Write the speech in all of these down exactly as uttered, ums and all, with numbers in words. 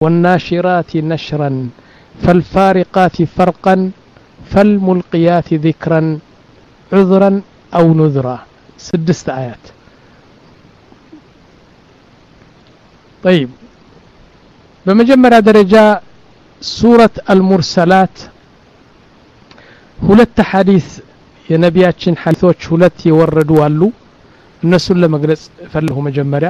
والناشرات نشرا فالفارقات فرقا فالملقيات ذكرا عذرا أو نذرا. سدست آيات. طيب بمجمرة درجة سورة المرسلات ሁለት ሐዲስ የነቢያችን ሐዲሶች ሁለት ይወረዱ አሉ። እነሱን ለመግለጽ ፈልሁ መጀመሪያ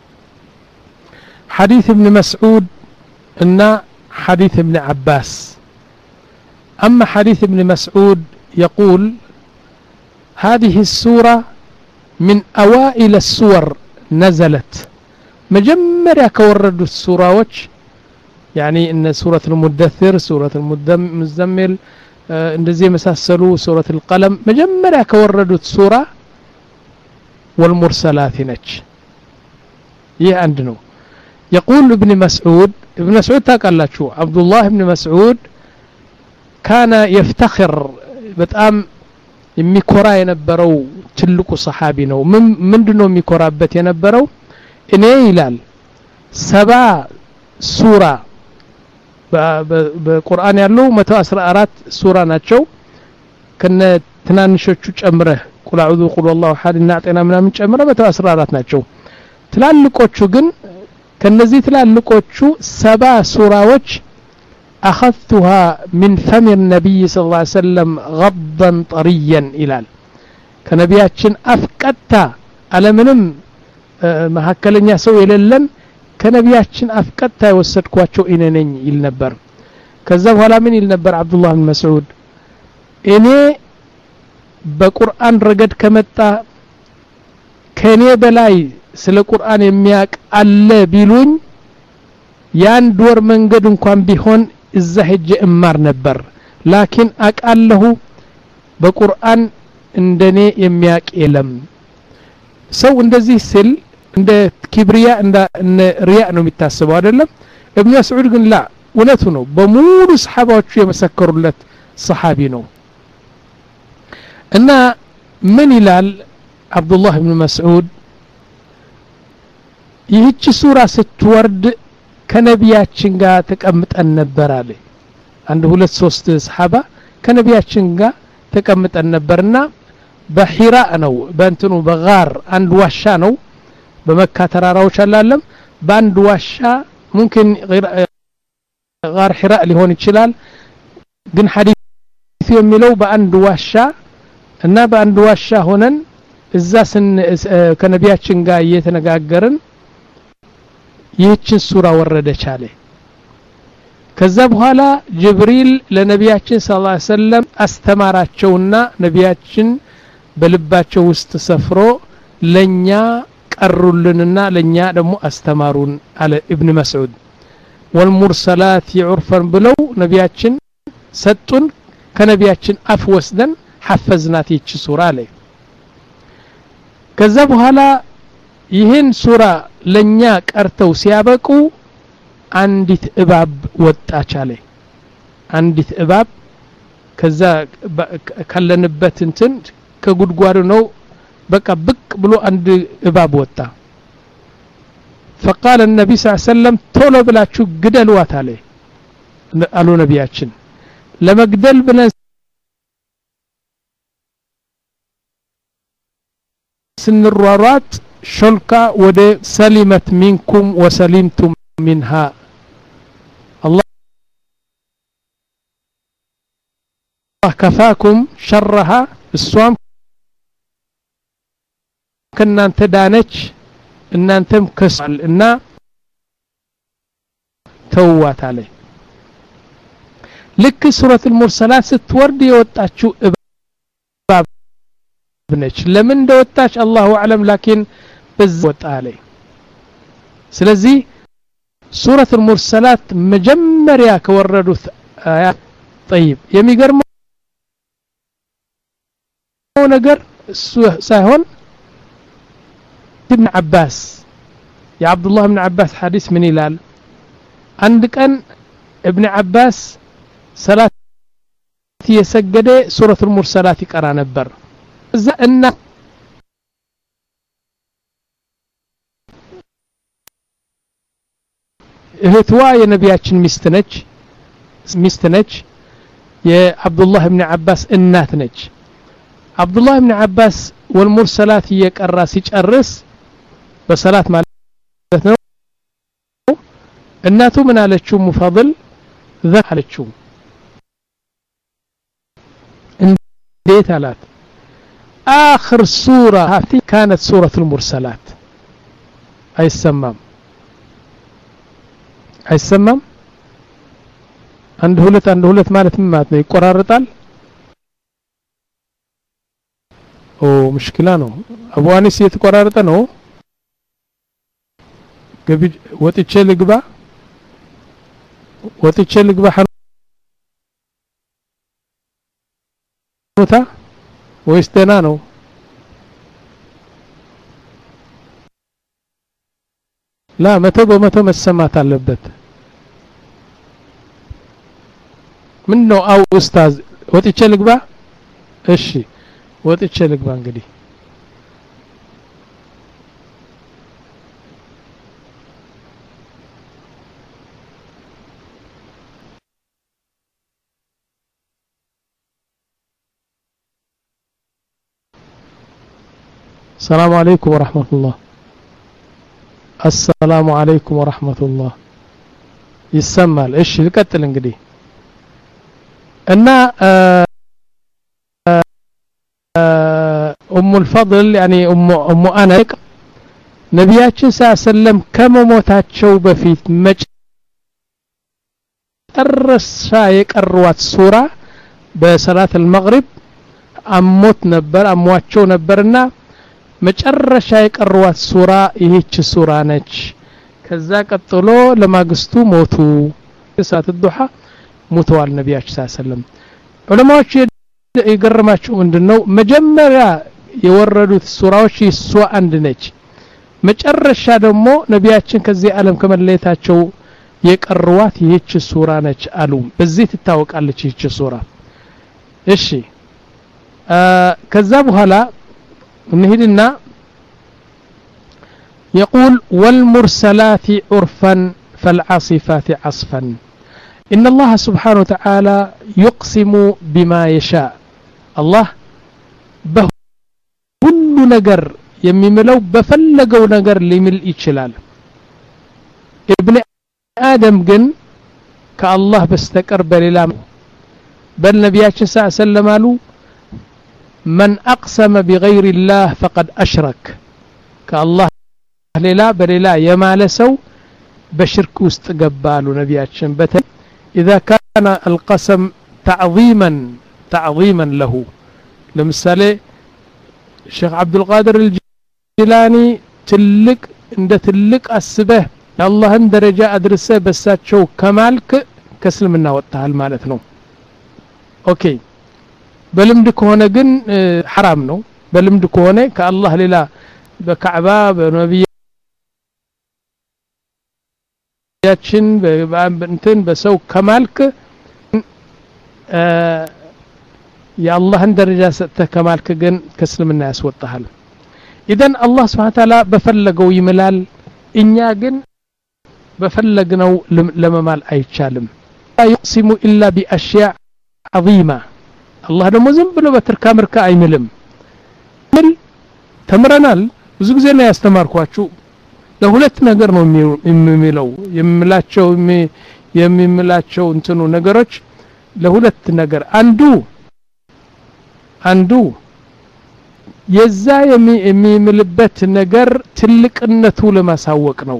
ሐዲስ ኢብኑ መስዑድ እና ሐዲስ ኢብኑ አባስ። أما حديث ابن مسعود يقول هذه السورة من أوائل السور نزلت مجمرة كورد السورة يعني إن سورة المدثر سورة المزمل እንደዚህ መሳሰሉ ሱረቱ القلم መጀመሪያ ከወረዱት ሱራ والمرسلات ነች። ይህ አንድ ነው። يقول ابن مسعود ابن مسعود ታውቃላችሁ عبد الله بن مسعود كان يفتخر በጣም የሚኮራ የነበረው ትልቁ ሰሃቢ ነው። ምንድነው የሚኮራበት የነበረው? እኔ ይላል ሰባ ሱራ በቁርአን ያለው መቶ አስራ አራት ሱራ ናቸው ከነ ትናንሾቹ ጨምረህ ቁል አዑዙ ቁል ወላሁ አሐድ እና አጤና ምናምን ጨምረህ መቶ አስራ አራት ናቸው። ትላልቆቹ ግን ከነዚህ ትላልቆቹ ሰባ ሱራዎች أخذتها من فم النبي صلى الله عليه وسلم غضا طريا إلال كنبياتشن أفكتا على منم مهكلن يسو إلالن كنبياتشن أفكتا يوسدكواتشو إننين يلنبر كذب ولا من يلنبر عبد الله بن مسعود إني بقرآن رقد كمتا كني بلاي سل قرآن يمياك ألا بيلون ያን ዶር መንገድ እንኳን ቢሆን እዛ ሄጄ እማር ነበር ላኪን አቃለሁ በቁርአን እንደኔ የሚያቅ የለም። ሰው እንደዚህ ሲል እንደ ኪብሪያ እንደ ሪያ ነው የሚታሰበው አይደለም። ኢብኑ መስዑድ ግን ላ እውነቱ ነው። በሙሉ ሰሃባዎቹ የመሰከሩለት ሰሃቢ ነው። እና ምን ይላል አብዱላህ ኢብኑ መስዑድ ይህች ሱራ ስትወርድ ከነቢያችን ጋር ተቀምጠን ነበር አለ። አንድ ሁለት ሶስት ሰሃባ ከነቢያችን ጋር ተቀምጠን ነበርና በሂራ ነው በእንትኑ በጋር አንድ ዋሻ ነው በመካ ተራራዎች አላለም በአንድ ዋሻ ممكن ጋር ሂራ ሊሆን ይችላል ግን ሐዲስ የሚለው በአንድ ዋሻ እና በአንድ ዋሻ ሆነን እዛ ከነቢያችን ጋር እየተነጋገርን ይህችን ሱራ ወረደች አለ። ከዛ በኋላ ጅብሪል ለነቢያችን ሰለላሁ ዐለይሂ ወሰለም አስተማራቸውና ነቢያችን በልባቸው ውስጥ ሰፍሮ ለኛ ቀሩልንና ለኛ ደግሞ አስተማሩን አለ ኢብኑ መስዑድ። والمرسلات عرفا ብለው ነቢያችን ሰጡን ከነቢያችን አፍ ወስደን ሐፈዝናት ይህች ሱራ አለ። ከዛ በኋላ ይህን ሱራ ለኛ ቀርተው ሲያበቁ አንዲት እባብ ወጣች አለ። አንዲት እባብ ከዛ ካለንበት እንትን ከጉድጓዱ ነው በቃ ብቅ ብሎ አንድ እባብ ወጣ። فقال النبي صلى الله عليه وسلم ቶሎ ብላችሁ ግደሉዋት አለ አሉ ነቢያችን። ለመግደል ብለን ስንሯሯጥ شلكا ود سلمت منكم وسلمتم منها الله كفاكم شرها الصوم كنا انت دانج ان انتم كسل ان توات عليه لك سورة المرسلات ستورد يوطاچو اباب بنش لمن دوتاش الله اعلم لكن بزوت عليه. ስለዚህ ሱረቱ المرسلات መጀመሪያ ከወረዱት አያት طيب የሚገርመው ነገር ሳይሆን ابن عباس يا عبد الله بن عباس حديث من ይላል አንድ ቀን ابن عباس ሰላት የሰገደ ሱረቱ المرسلات ይቀራ ነበር እዛ እና እህትዋ የነቢያችን ሚስት ነች ሚስት ነች የአብዱላህ ኢብኑ አባስ እናት ነች አብዱላህ ኢብኑ አባስ ወልሙርሰላት እየቀራ ሲጨርስ በሰላት ማለት ነው እናቱ ምን አለችው ሙፈضል ዘካለችው እንዴት አላት آخر سورة هذه كانت سورة المرسلات አይሰማም አይሰማም አንድ ሁለት አንድ ሁለት ማለት ምን ማለት ነው ይቆራረጣል ኦ مشكلة ነው አቡ አኒስ የተቆራረጠ ነው ገቢ ወጥቼ ልግባ ወጥቼ ልግባ ሐኑታ ወይስ ደህና ነው لا መቶ በመቶ መሰማት አለበት ምን ነው አው ኡስታዝ ወጥቼ ልግባ እሺ ወጥቼ ልግባ እንግዲህ السلام عليكم ورحمة الله السلام عليكم ورحمة الله يسمال ايش ልቀጥል እንግዲህ እና ام الفضل يعني ام ام انس ነብያችን ሰለላሁ ከመሞታቸው በፊት መጨረሻ የቀሯት ሱራ በሰላት المغرب አሞት ነበር አሟቸው ነበርና መጨረሻ የቀሯት ሱራ ይህች ሱራ ነች ከዛ ቀጥሎ ለማግስቱ ሞቱ ሰዓት الضحى ሞተዋል ነብያችን ሰለላሁ ዑለማዎች ይገርማቸው ምንድነው መጀመሪያ የወረዱት ሱራዎች እሷ አንድ ነች መጨረሻ ደግሞ ነብያችን ከዚህ ዓለም ከመለየታቸው የቀሯት ይህች ሱራ ነች አሉ በዚህ ትታወቃለች ይህች ሱራ እሺ ከዛ በኋላ نهدنا يقول والمرسلات عرفا فالعاصفات عصفا إن الله سبحانه وتعالى يقسم بما يشاء الله بكل نجر يميملو بفلقو نجر لملء إجلال ابن آدم جن كالله بستكر بللام بل نبياتش ساعة سلمالو من أقسم بغير الله فقد أشرك كالله للا بللا يمالسو بشرك استقبال نبياتشن بتن إذا كان القسم تعظيما تعظيما له لمثالي الشيخ عبد القادر الجيلاني تلك عند تلك السبه الله ان درجة أدرسه بساتشو كمالك كسلمنا وطهال مالتنا أوكي በልምድ ከሆነ ግን حرام ነው በልምድ ከሆነ ከአላህ ሌላ በካዕባ በነብያችን በእንትን በሰው ከማልክ የአላህን ደረጃ ሰጥተህ ከማልክ ግን ከእስልምና ያስወጣሃል ኢደን አላህ Subhanahu Wa Ta'ala በፈለገው ይምላል እኛ ግን በፈለግነው ለመማል አይቻልም يقسم إلا بأشياء عظيمة الله ደግሞ ዝም ብሎ በትርካ ምርካ አይምልም ምን ተምረናል ብዙ ጊዜ ነው ያስተማርኳችሁ ለሁለት ነገር ነው የሚምለው የሚምላቸው የሚምላቸው እንትኑ ነገሮች ለሁለት ነገር አንዱ አንዱ የዛ የሚምልበት ነገር ትልቅነቱ ለማሳወቅ ነው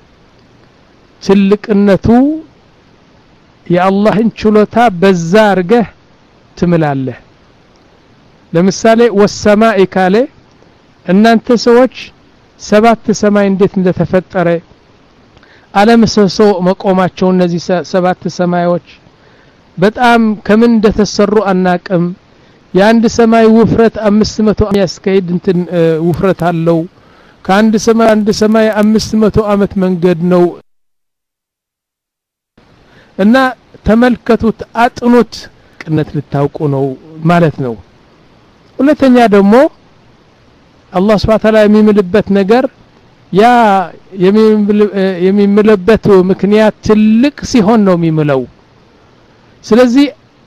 ትልቅነቱ የአላህን ችሎታ በዛ አርገህ ትምላለህ ለምሳሌ ወሰማኢ ካለ እናንተ ሰዎች ሰባት ሰማይ እንዴት እንደተፈጠረ ዓለም ሰው መቆማቸው እነዚህ ሰባት ሰማዮች በጣም ከምን እንደተሰሩ አናቅም የአንድ ሰማይ ውፍረት አምስት መቶ ያስከይድ እንትን ውፍረት አለው ከአንድ ሰማይ አንድ ሰማይ አምስት መቶ አመት መንገድ ነው እና ተመልከቱት አጥኑት ቅነት ልታውቁ ነው ማለት ነው ሁለተኛ ደግሞ አላህ Subhanahu Wa Ta'ala የሚምልበት ነገር ያ የሚምልበት ምክንያት ትልቅ ሲሆን ነው የሚምለው ስለዚህ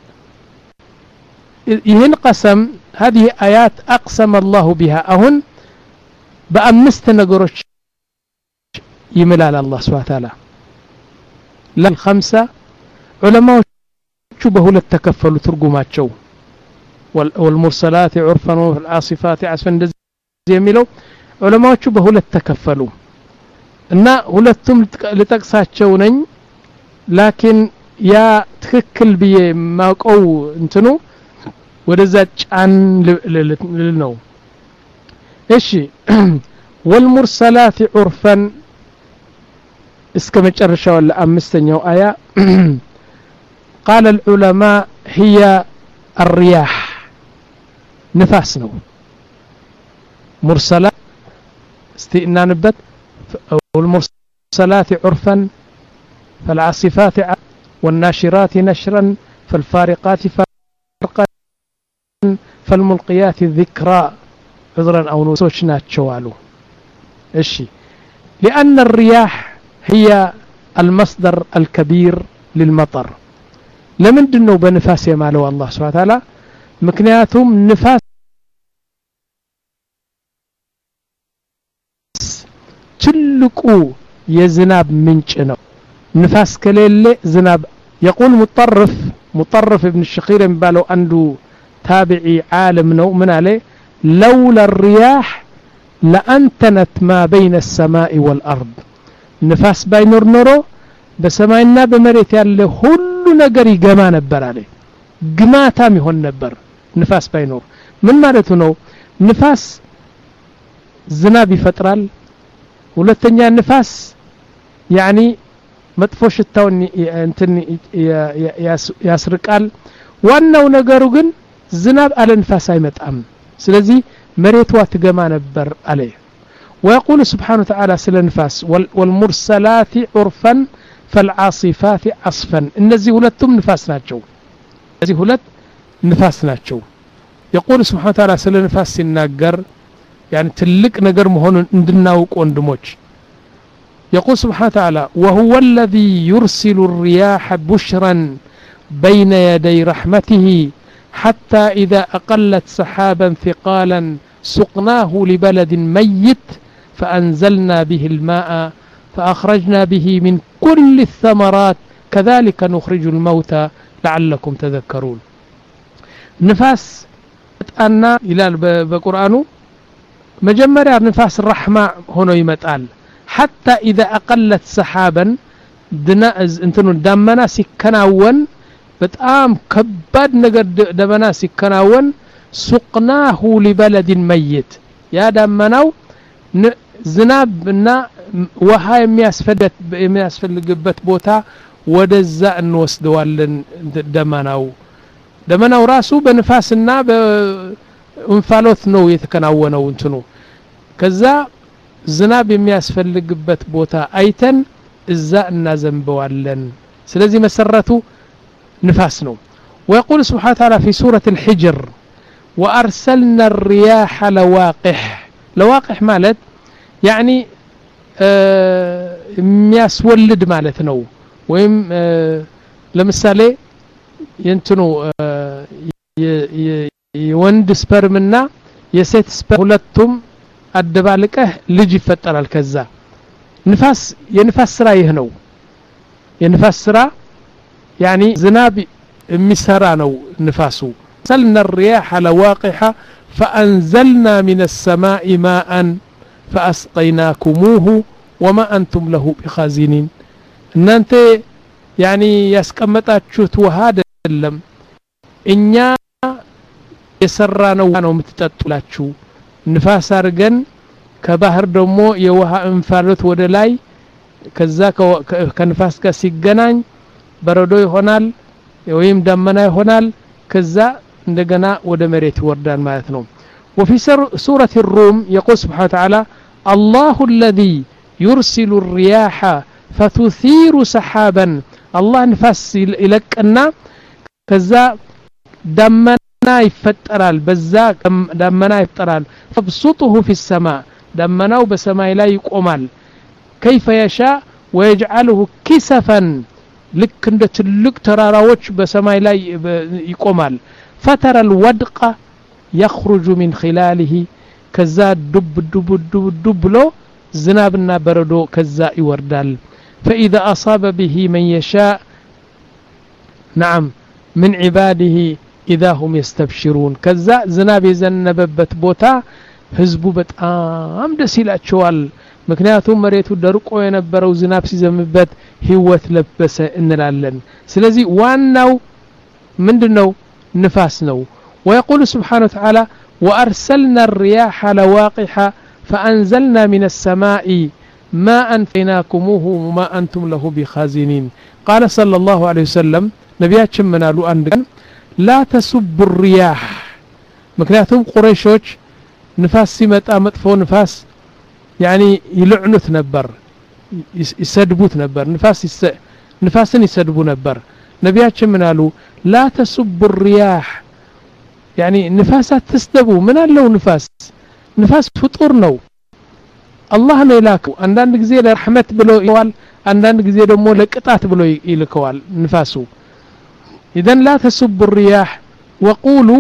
ይህን ቀሰም هذه آيات أقسم الله بها أهن بأمست نقرش يملال الله سبحانه وتعالى للخمسة علماء شبه للتكفل ترجمات شو والمرسلات عرفا والعاصفات عصفا يميلوا علماء شبه للتكفلوا إن ولتم لتقصات شونين لكن يا تككل بي ما أو انتنو ودزات عن للنو إيشي والمرسلات عرفا اسكمج الرشا ولا أمستنيو آية قال العلماء هي الرياح نفاسنو مرسلات استئنان بت والمرسلات عرفا فالعاصفات والناشرات نشرا فالفارقات فرقا فالملقيات الذكرى عذرا أو نسوشنا تشوالو إيشي لأن الرياح هي المصدر الكبير للمطر لمن دنو بنفاس يمالو الله سبحانه وتعالى مكنياتهم نفاس تلقو يزناب منشنو نفاس كليل زناب يقول مطرف مطرف ابن الشخير يبالو عنده تابعي عالم نو من عليه لولا الرياح لأنتنت ما بين السماء والأرض نفاس باينور نورو بسماينا بمريت يالله كل ነገር ይገማ ነበር አለ ግማታም ይሆን ነበር ንፋስ ባይኖር ምን ማለት ነው ንፋስ ዝናብ ይፈጥራል ሁለተኛ ንፋስ يعني መጥፎ ሽታውን እንትን ያስርቃል ዋናው ነገሩ ግን ዝናብ አለ ንፋስ አይመጣም ስለዚህ መሬቷ ትገማ ነበር አለ ويقول سبحانه وتعالى سل النفاس والمرسلات عرفا فالعاصفات عصفا النزي ሁለቱም ንፋስ ናቸው እዚህ ሁለት ንፋስ ናቸው يقول سبحانه وتعالى سل النفاس ሲናገር يعني ትልቅ ነገር መሆኑን እንድናውቅ ወንድሞች يقول سبحانه وتعالى وهو الذي يرسل الرياح بشرا بين يدي رحمته حتى إذا أقلت سحابا ثقالا سقناه لبلد ميت فأنزلنا به الماء فأخرجنا به من كل الثمرات كذلك نخرج الموتى لعلكم تذكرون نفاس أن إلى بقرآنه مجمّر نفاس الرحمة هنا يمتقال حتى إذا أقلت سحابا دناز انتنو دمنا سكناون بتقام كباد نقر دمنا سكناون سقناه لبلد ميت يا دمناو زنابنا وها የሚያስፈልግ የሚያስፈልግበት ቦታ ወደዛ እንወስደዋለን ደመናው ደመናው ራሱ በንፋስና በእንፋሎት ነው የተከናወነው እንትኑ ከዛ ዝናብ የሚያስፈልግበት ቦታ አይተን እዛ እናዘንበዋለን ስለዚህ መሰረቱ ንፋስ ነው ويقول سبحانه وتعالى في سورة الحجر وأرسلنا الرياح لواقح لواقح مالت يعني የሚያስወልድ ማለት ነው ወይም ለምሳሌ የንትኑ የወንድ ስፐርምና የሴት ስፐርም ሁለቱም አደባልቀህ ልጅ ይፈጠራል ከዛ ንፋስ የንፋስ ስራ ይህ ነው የንፋስ ስራ يعني ዝናብ የሚሰራ ነው ንፋሱ سلنا الرياح لواقح فأنزلنا من السماء ماء فأسقيناكموه وما أنتم له بخازنين إن أنت يعني يسكمتاتشوت وهذا اللم إنيا يسرانا وانو متتتلاتشو نفاس أرغن كبهر دمو يوها انفالوت ودلاي كذا كنفاس كسيغنان بردو يهونال ويم دمنا يهونال كذا እንደገና ወደ መሬት ይወርዳል ማለት ነው وفي سورة الروم يقول سبحانه وتعالى الله الذي يرسل الرياح فتثير سحابا الله نفس يلقنا كذا دمنا يفترال بذا دمنا يفترال فبسطه في السماء دمناو بسماي لا يقومال كيف يشاء ويجعله كسفا لك عند تلك تراراوش بسماي لا يقومال فترى الودق يخرج من خلاله كذا دب دب دب دب لو زنابنا بردو كذا يوردال فإذا أصاب به من يشاء نعم من عباده إذا هم يستبشرون كذا زناب يزنببت بوتا ህዝቡ በጣም ደስ ይላቸዋል ምክንያቱም መሬቱ ደርቆ የነበረው ዝናብ ሲዘምበት ህይወት ለበሰ እንላለን ስለዚህ ዋናው ምንድነው ንፋስ ነው ويقول سبحانه وتعالى وأرسلنا الرياح لواقح فأنزلنا من السماء ماء فيناكموه وما أنتم له بخازنين قال صلى الله عليه وسلم نبياتشم منالو أندقن لا تسب الرياح مكنياتهم قريشوش نفاس سيمتا مطفو نفاس يعني يلعنت نبر يسدبوت نبر نفاس يس... نفاسن يسدبو نبر نبياتشم منالو لا تسب الرياح يعني نفاسات تسدبو من اللو نفاس نفاس فطور نو الله ነው ይላከው አንዳንድ ጊዜ ለረህመት ብሎ ይዋል አንዳንድ ጊዜ ደግሞ ለቅጣት ብሎ ይልከዋል ንፋሱ اذا لا تسبوا الرياح وقولوا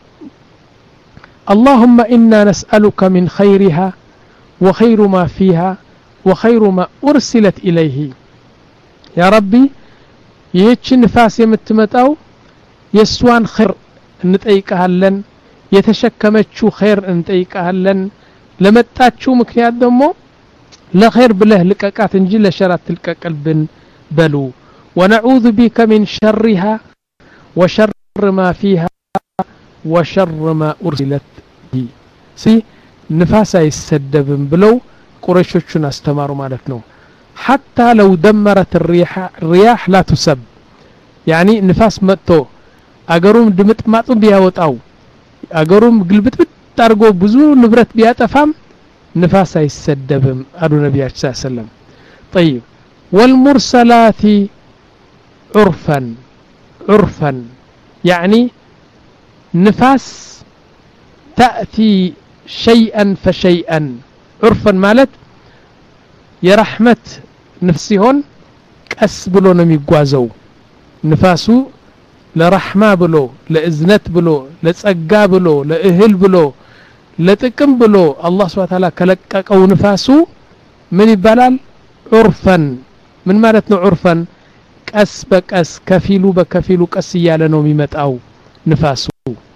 اللهم إنا نسألك من خيرها وخير ما فيها وخير ما أرسلت إليه يا ربي يهش نفاس يمتمتاو يسوان خير نتأيكها لن يتشكمتشو خير نتأيكها لن لمتاتشو مكنيات دمو لا خير بله لكاكات انجي لشرات تلك قلبن بلو ونعوذ بك من شرها وشر ما فيها وشر ما أرسلت به سي نفاسا يسدبن بلو قريشوچن استمارو مالتنو حتى لو دمرت الرياح الرياح لا تسب يعني نفاس متو اگروم دمت ماطو بياوطاو اگروم قلبت تارغو بزو نبرت بياطفام نفاسا يسدبم قالوا النبي صلى الله عليه وسلم طيب والمرسلات عرفا عرفا يعني نفاس تأتي شيئا فشيئا عرفا مالت يا رحمة نفسهن كأس بلو نميقوازو نفاسو لرحمة بلو لإذنت بلو لتسقى بلو لإهل بلو لتكم بلو الله سبحانه وتعالى كلكك أو نفاسو من يبالال عرفا من مالتنا عرفا كأس بكأس كفيلو بكفيلو كأس يالنو ميمت أو نفاسو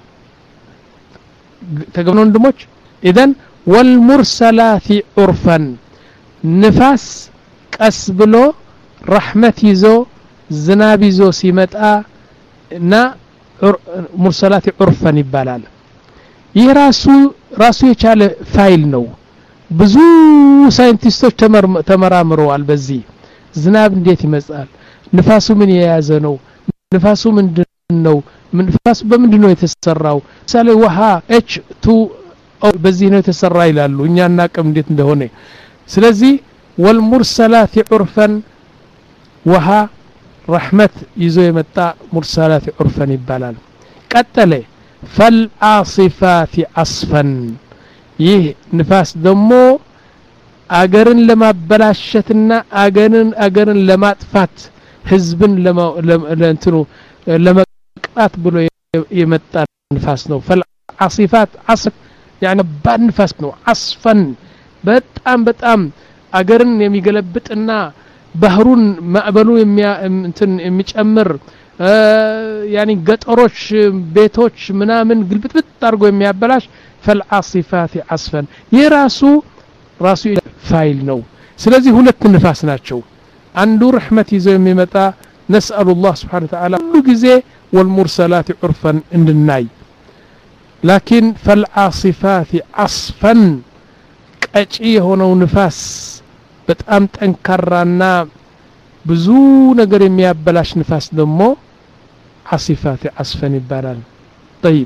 تقبلون دموش إذن والمرسلات عرفا نفاس كأس بلو رحمة يزو زناب يزو سيمت نا مرسلات عرفا يبالال يراسو راسو يشال فايل نو بزو ساينتيستوش تمر تمرامروا على البزي زناب نديت يمسال نفاسو من ييازنو نفاسو من دنو من نفاسو بمندنو يتسراو سالي وها اتش تو او بزي ነው የተሰራ ይላሉ እኛ እናቀም እንዴት እንደሆነ ስለዚህ والمرسلات عرفا وها رحمة يزو يمتا مرسلات عرفا يبالال قتل فالعاصفات عصفا ይህ ንፋስ ደግሞ አገርን ለማበላሸትና አገርን አገርን ለማጥፋት ህዝብን ለእንትኑ ለመቅጣት ብሎ የመጣ ንፋስ ነው فالعاصفات عصف يعني ባድ ንፋስ ነው عصفا በጣም በጣም አገርን የሚገለብጥና ባህሩን ማዕበሉ እንትን የሚጨምር يعني ገጠሮች ቤቶች ምናምን ግልብጥብጥ አድርጎ የሚያበላሽ فالعاصفات عصفا የራሱ ራሱ ፋይል ነው ስለዚህ ሁለት ንፋስ ናቸው አንዱ رحمت ይዘው የሚመጣ نسأل الله سبحانه وتعالى كل ጊዜ والمرسلات عرفا እንድናይ لكن فالعاصفات عصفا ቀጪ የሆነው ንፋስ በጣም ጠንካራና ብዙ ነገር የሚያበላሽ ንፋስ ደግሞ عاصفات عصفا ይባላል طيب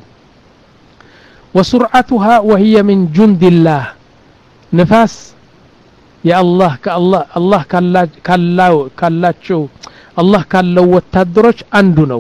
وسرعتها وهي من جند الله نفاس يا الله كالله الله كلا كلا كلاچو الله كالله ወታደሮች አንዱ ነው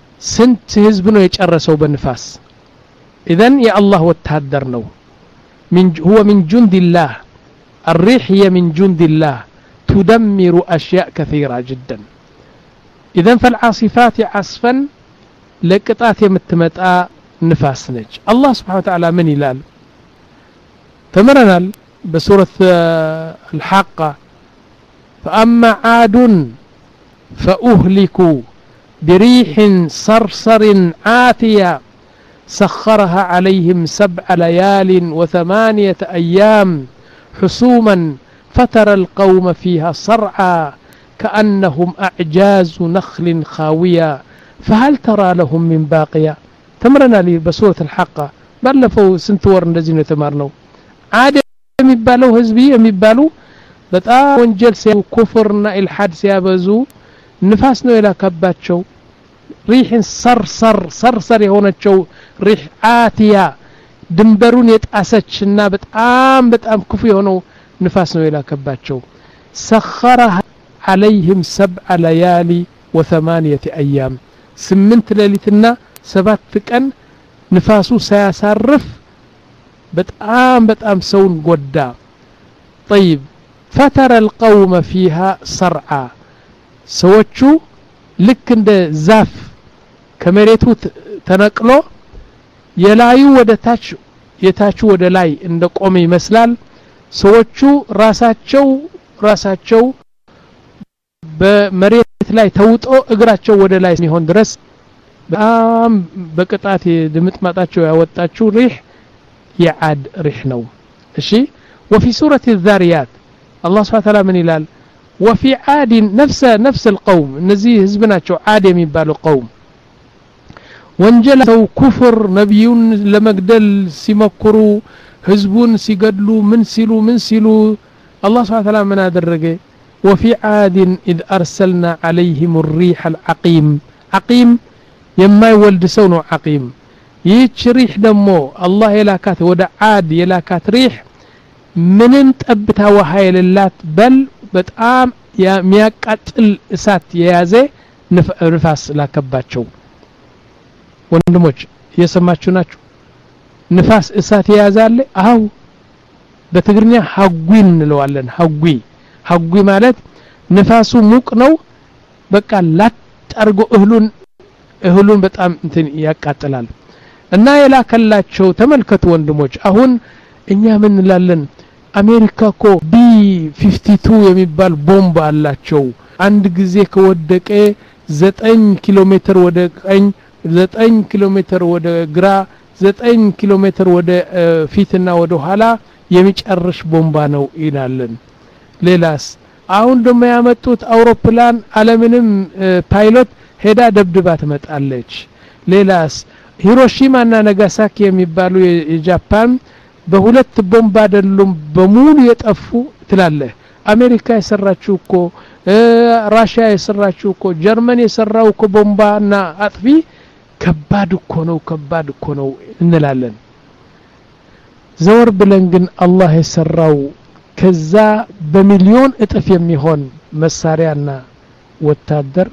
ስንት ህዝብ ነው የጨረሰው በንፋስ اذن يا الله ወታደር ነው من هو من جند الله الريح هي من جند الله تدمر أشياء كثيرة جدا إذن فالعاصفات عصفا لقطات يمتمتأ نفاس نج الله سبحانه وتعالى من يلال تمرنا بسورة الحاقة فأما عاد فأهلكوا بريح صرصر عاتية سخرها عليهم سبع ليال وثمانية أيام حسوما فترى القوم فيها صرعى كأنهم أعجاز نخل خاوية فهل ترى لهم من باقية تمرنا لي بسورة الحاقة بلفوا سنتور الذين يتمرنوا عاد يمبالو هزبي يمبالو በጣም ወንጀል ሲያዩ ኩፍርና ኢልሃድ ሲያበዙ ንፋስ ነው የላከባቸው ሪህ ሰርሰር ሰርሰር የሆነቸው ሪህ አቲያ ድንበሩን የጣሰችና በጣም በጣም ክፉ የሆነው ንፋስ ነው የላከባቸው سخرها عليهم سبع ليالي وثمانية أيام ስምንት ሌሊትና ሰባት ቀን ንፋሱ ሳያሳርፍ በጣም በጣም ሰውን ጎዳ طيب فترى القوم فيها صرعى سوچو ልክ እንደ ዛፍ ከመሬቱ ተነቅሎ የላዩ ወደ ታች የታቹ ወደ ላይ እንደ ቆመ ይመስላል ሰዎቹ ራሳቸው ራሳቸው በመሬት ላይ ተውጦ እግራቸው ወደ ላይ ሲሆን ድረስ በጣም በቅጣት ድምጥማጣቸው ያወጣቸው ሪህ የዓድ ሪህ ነው እሺ وفي سورة الذاريات الله سبحانه وتعالى من يلال وفي عاد نفس نفس القوم نزيه حزبناچو عاد የሚባሉ قوم ወንጀላው ኩፍር ነብዩን ለመግደል ሲመክሩ ህዝቡን ሲገድሉ ምን ሲሉ ምን ሲሉ الله سبحانه وتعالى من አደረገ وفي عاد إذ أرسلنا عليهم الريح العقيم عقيم የማይወልድ ሰው ነው عقيم ይህች ሪህ ደግሞ الله የላካት ወደ عاد የላካት ሪህ ምንም ጠብታ ውሃ የሌላት በል በጣም የሚያቃጥል እሳት የያዘ ንፋስ ላከባቸው ወንድሞች እየሰማችሁ ናችሁ ንፋስ እሳት የያዛለ አው በትግርኛ ሀጉ እንለዋለን ሀጉ ሀጉ ማለት ንፋሱ ሙቅ ነው በቃ ላጣርጎ እህሉን እህሉን በጣም እንትን ያቃጥላል እና የላከላቸው ተመልከቱ ወንድሞች አሁን እኛ ምን እንላለን አሜሪካ እኮ ቢ ፊፍቲ ቱ የሚባል ቦምብ አላቸው አንድ ጊዜ ከወደቀ ዘጠኝ ኪሎ ሜትር ወደ ቀኝ ዘጠኝ ኪሎ ሜትር ወደ ግራ ዘጠኝ ኪሎ ሜትር ወደ ፊትና ወደ ኋላ የሚጨርሽ ቦምባ ነው ይላልን ሌላስ አሁን ደግሞ ያመጡት አውሮፕላን አለምንም ፓይሎት ሄዳ ደብድባ ትመጣለች ሌላስ ሂሮሺማ እና ናጋሳኪ የሚባሉ የጃፓን በሁለት ቦምባ አይደሉም በሙሉ የጠፉ ትላለ አሜሪካ የሰራችው እኮ ራሺያ የሰራችው እኮ ጀርመን የሰራው እኮ ቦምባና አጥፊ ከባድ እኮ ነው ከባድ እኮ ነው እንላለን ዘወር ብለን ግን አላህ የሰራው ከዛ በሚሊዮን እጥፍ የሚሆን መሳሪያና ወታደር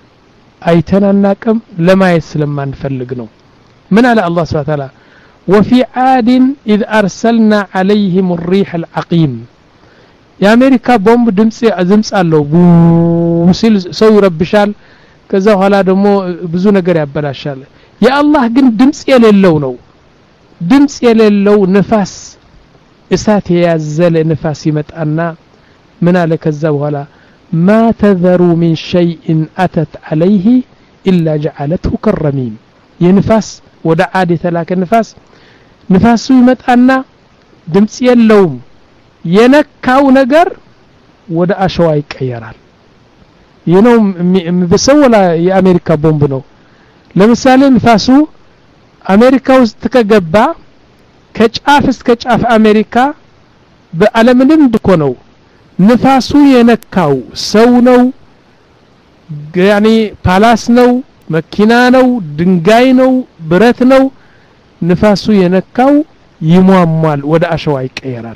አይተናናቀም ለማየት ስለማንፈልግ ነው ምን አለ አላህ Subhanahu Wa Ta'ala وفي عاد إذ أرسلنا عليهم الريح العقيم يا أمريكا بومب دمص دمص አለው ሙሲል ሰው ይረብሻል ከዛ ኋላ ደግሞ ብዙ ነገር ያበላሻል ያ አላህ ግን ድምጽ የሌለው ነው ድምጽ የሌለው ንፋስ እሳት ያዘለ ንፋስ ይመጣና ምን አለ ከዛ በኋላ ما تذروا من شيء أتت عليه إلا جعلته كالرميم ينفاس ودا عاد تلاك النفاس ንፋሱ ይመጣና ድምጽ የለውም የነካው ነገር ወደ አሸዋ ይቀየራል የነው በሰውላ የአሜሪካ ቦምብ ነው ለምሳሌ ንፋሱ አሜሪካ ውስጥ ከገባ ከጫፍ እስከ ጫፍ አሜሪካ በአለምንም ድኮ ነው ንፋሱ የነካው ሰው ነው ያኒ ፓላስ ነው መኪና ነው ድንጋይ ነው ብረት ነው ንፋሱ የነካው ይሟሟል ወደ አሸዋ ይቀየራል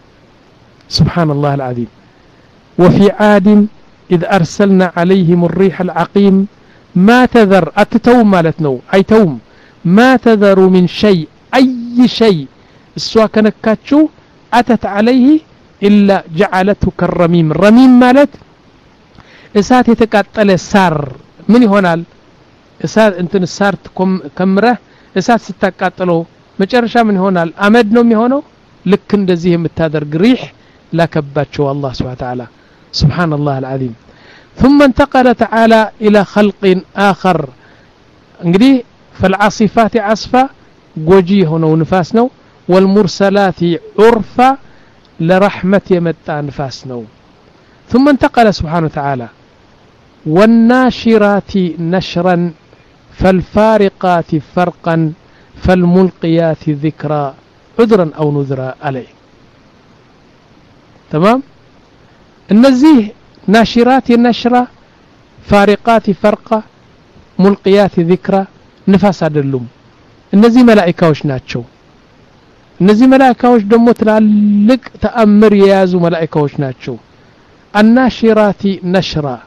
سبحان الله العظيم وفي عاد إذ أرسلنا عليهم الريح العقيم ما تذر أتتوم مالتنو أيتوم ما تذر من شيء أي شيء እሷ ከነካችው አተት عليه إلا جعلته كالرميم الرميم ማለት እሳት የተቃጠለ ሳር ምን ይሆናል እሳት እንትን ሳር ከምረህ እሳት ስታቃጥለው መጨረሻ ምን ይሆናል አመድ ነው የሚሆነው ልክ እንደዚህ የምታደርግ ሪህ ላከባቸው አላህ Subhanahu Wa Ta'ala سبحان الله العظيم ثم انتقل تعالى إلى خلق آخر እንግዲህ فالعاصفات عصفا ጎጂ ሆነው ንፋስ ነው والمرسلات عرفا لرحمة يمتع نفاس نو ثم انتقل سبحانه وتعالى والناشرات نشرا فالفارقات فرقا فالملقيات ذكرا عذرا أو نذرا عليه تمام النزيه ناشرات نشرا فارقات فرقا ملقيات ذكرا نفاس عدلهم النزيه ملائكة وش ناتشو እነዚህ መላእክቶች ደግሞ ትላልቅ ተአምር የያዙ መላእክቶች ናቸው الناشرات نشرا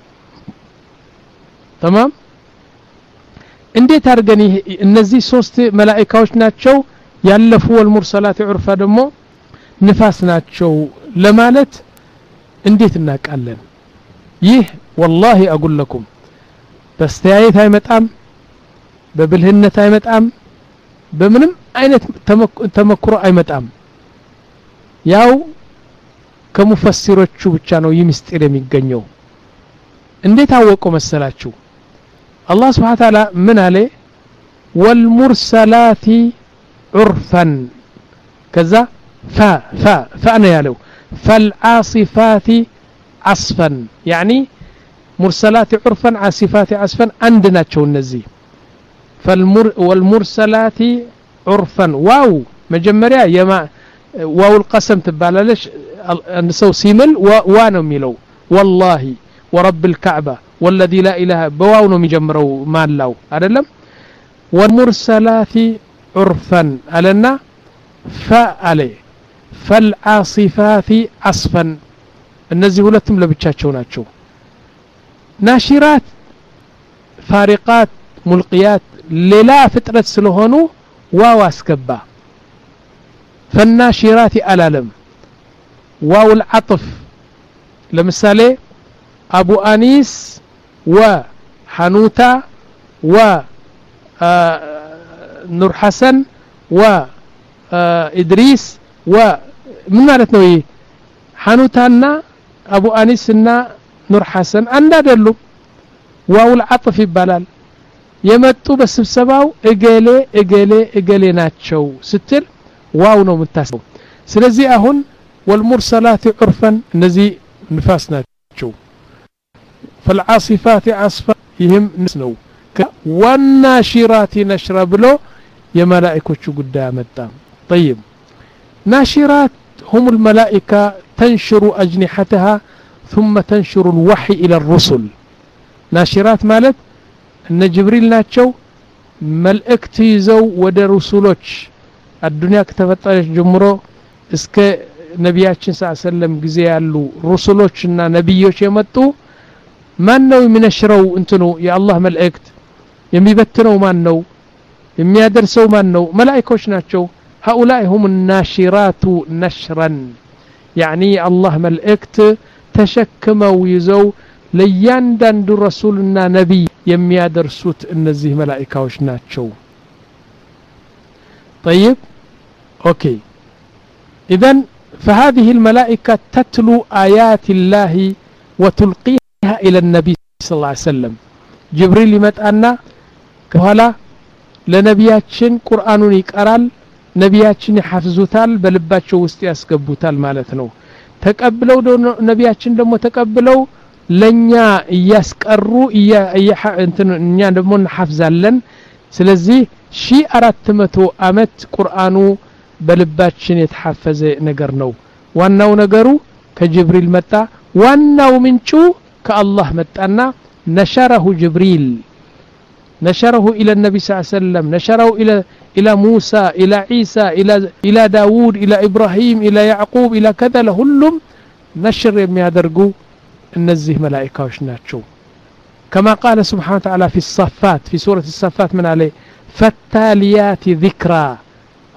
تمام እንዴት አድርገን እነዚህ ሶስት መላእክቶች ናቸው ያለፉ والمرسلات عرفا ደግሞ ንፋስ ናቸው ለማለት እንዴት እናቃለን ይህ والله اقول لكم በስተያየት አይመጣም በብልህነት አይመጣም በምንም አይነት ተመክሮ አይመጣም ያው ከሙፈሲሮቹ ብቻ ነው ይምስጢር የሚገኘው እንዴት አወቀው መሰላችሁ አላህ Subhanahu Wa Ta'ala ምን አለ والمرسلات عرفا كذا فا فا فانا ያለው فالعاصفات عصفا يعني مرسلات عرفا عاصفات عصفا አንድ ናቸው እነዚህ فالمر والمرسلات عرفا واو مجمريا يما واو القسم تبالالش ان سو سيمل وا ነው የሚለው والله ورب الكعبه والذي لا اله بواو ነው የሚጀምረው ማላው አይደለም والمرسلات عرفا علنا فعلي فالعاصفات عصفا እነዚህ ሁለቱም ለብቻቸው ናቸው ናሽራት ፋሪቃት ሙልቂያት ሌላ ፍጥረት ስለሆኑ واو اسكبا فالناشرات الالم واو العطف لمثالي ابو انيس وحنوتا و نور حسن و ادريس و من معناته ايه حنوتانا ابو انيسنا نور حسن عند አይደሉም واو العطف ይባላል የመጡ በስብሰባው እገሌ እገሌ እገሌ ናቸው ስትል ዋው ነው የምታስበው ስለዚህ አሁን والمرسلات عرفا እነዚህ ንፋስ ናቸው فالعاصفات عصفا ይህም ንስ ነው والناشرات نشرا ብሎ የመላእክቶቹ ጉዳይ መጣ طيب ناشرات هم الملائكة تنشر أجنحتها ثم تنشر الوحي إلى الرسل ناشرات ማለት እነ ጅብሪል ናቸው መልእክት ይዘው ወደ ሩሱሎች አዱንያ ከተፈጠረች ጀምሮ እስከ ነቢያችን ሰለላሁ ጊዜ ያሉ ሩሱሎችና ነብዮች የመጡ ማን ነው የሚነሽረው እንትኑ የአላህ መልእክት የሚበትነው ማን ነው የሚያደርሰው ማን ነው መላእክቶች ናቸው هؤلاء هم الناشرات نشرا يعني الله መልእክት ተሸክመው ይዘው ለያንዳንዱ ረሱልና ነብይ የሚያደርሱት እነዚህ መላእክቶች ናቸው طيب اوكي اذا فهذه الملائكه تتلو ايات الله وتلقيها الى النبي صلى الله عليه وسلم جبريل يمጣና ከኋላ ለነቢያችን ቁርአኑን ይቀራል ነቢያችን ይሐፍዙታል በልባቸው ውስጥ ያስገቡታል ማለት ነው ተቀብለው ነቢያችን ደግሞ ተቀብለው ለኛ ያስቀሩ ያ እንትን እኛ ደግሞ እንሐፍዛለን ስለዚህ ሺህ አራት መቶ አመት ቁርአኑ በልባችን የተሐፈዘ ነገር ነው ዋናው ነገሩ ከጅብሪል መጣ ዋናው ምንጩ ከአላህ መጣና ነሸረሁ ጅብሪል نشره إلى النبي صلى الله عليه وسلم نشره إلى إلى موسى إلى عيسى إلى إلى داود إلى إبراهيم إلى يعقوب إلى كذا لهلم نشر يميادرقو النزه ملائكة وشناتشو كما قال سبحانه وتعالى في الصفات في سورة الصفات من عليه فالتاليات ذكرى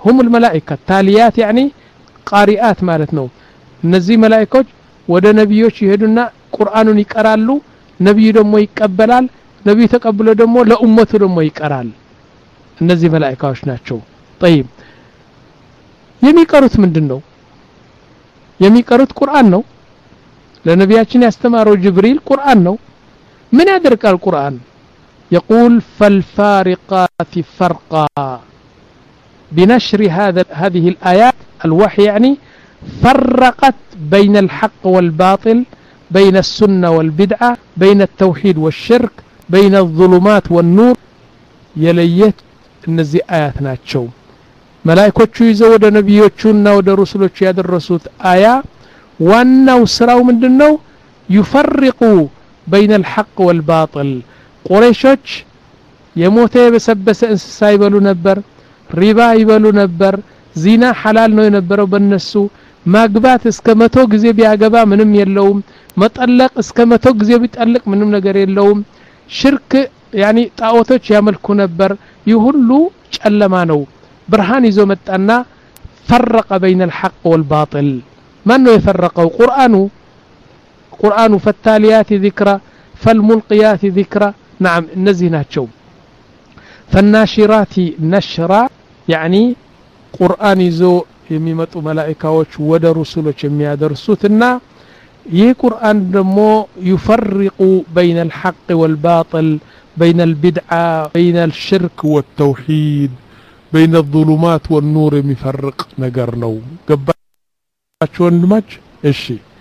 هم الملائكة تاليات يعني قارئات مالتنا እነዚህ መላእክቶች ወደ ነብዮች ይሄዱና ቁርአኑን ይቀራሉ ነብዩ ደግሞ ይቀበላል ነብዩ ተቀብሎ ደግሞ ለኡመቱ ደግሞ ይቀራል እነዚህ መላእክቶች ናቸው طيب የሚቀሩት ምንድነው የሚቀሩት ቁርአን ነው ለነብያችን ያስተማረው ጅብሪል ቁርአን ነው ምን ያደርጋል ቁርአን يقول فالفارقات فرقا بنشر هذا هذه الآيات الوحي يعني فرقت بين الحق والباطل بين السنة والبدعة بين التوحيد والشرك بين الظلمات والنور يليت እነዚህ آيات ናቸው መላእክቶቹ ይዘው ወደ ነብዮቹና ወደ ረሱሎቹ ያደረሱት አያ ዋናው ስራው ምንድነው يفرقوا بين الحق والباطل ቁረይሾች የሞተ በሰበሰ እንስሳ ይበሉ ነበር ሪባ ይበሉ ነበር ዚና ሐላል ነው የነበረው በእነሱ ማግባት እስከ መቶ ጊዜ ቢያገባ ምንም የለውም መጠለቅ እስከ መቶ ጊዜ ቢጠልቅ ምንም ነገር የለውም ሽርክ ያኒ ጣዖቶች ያመልኩ ነበር ይሁሉ ጨለማ ነው ብርሃን ይዞ መጣና فرق بين الحق والباطل من يفرقوا قرآن قرآن فالتاليات ذكرى فالملقيات ذكرى نعم እነዚህ ናቸው فالناشرات نشرا يعني ቁርአን ይዞ የሚመጡ መላእክቶች ወደ ረሱሎች የሚያደርሱትና ይህ ቁርአን ደግሞ يفرق بين الحق والباطل بين البدعة بين الشرك والتوحيد بين الظلمات والنور የሚፈርቅ ነገር ነው ገባችሁ ወንድማች እሺ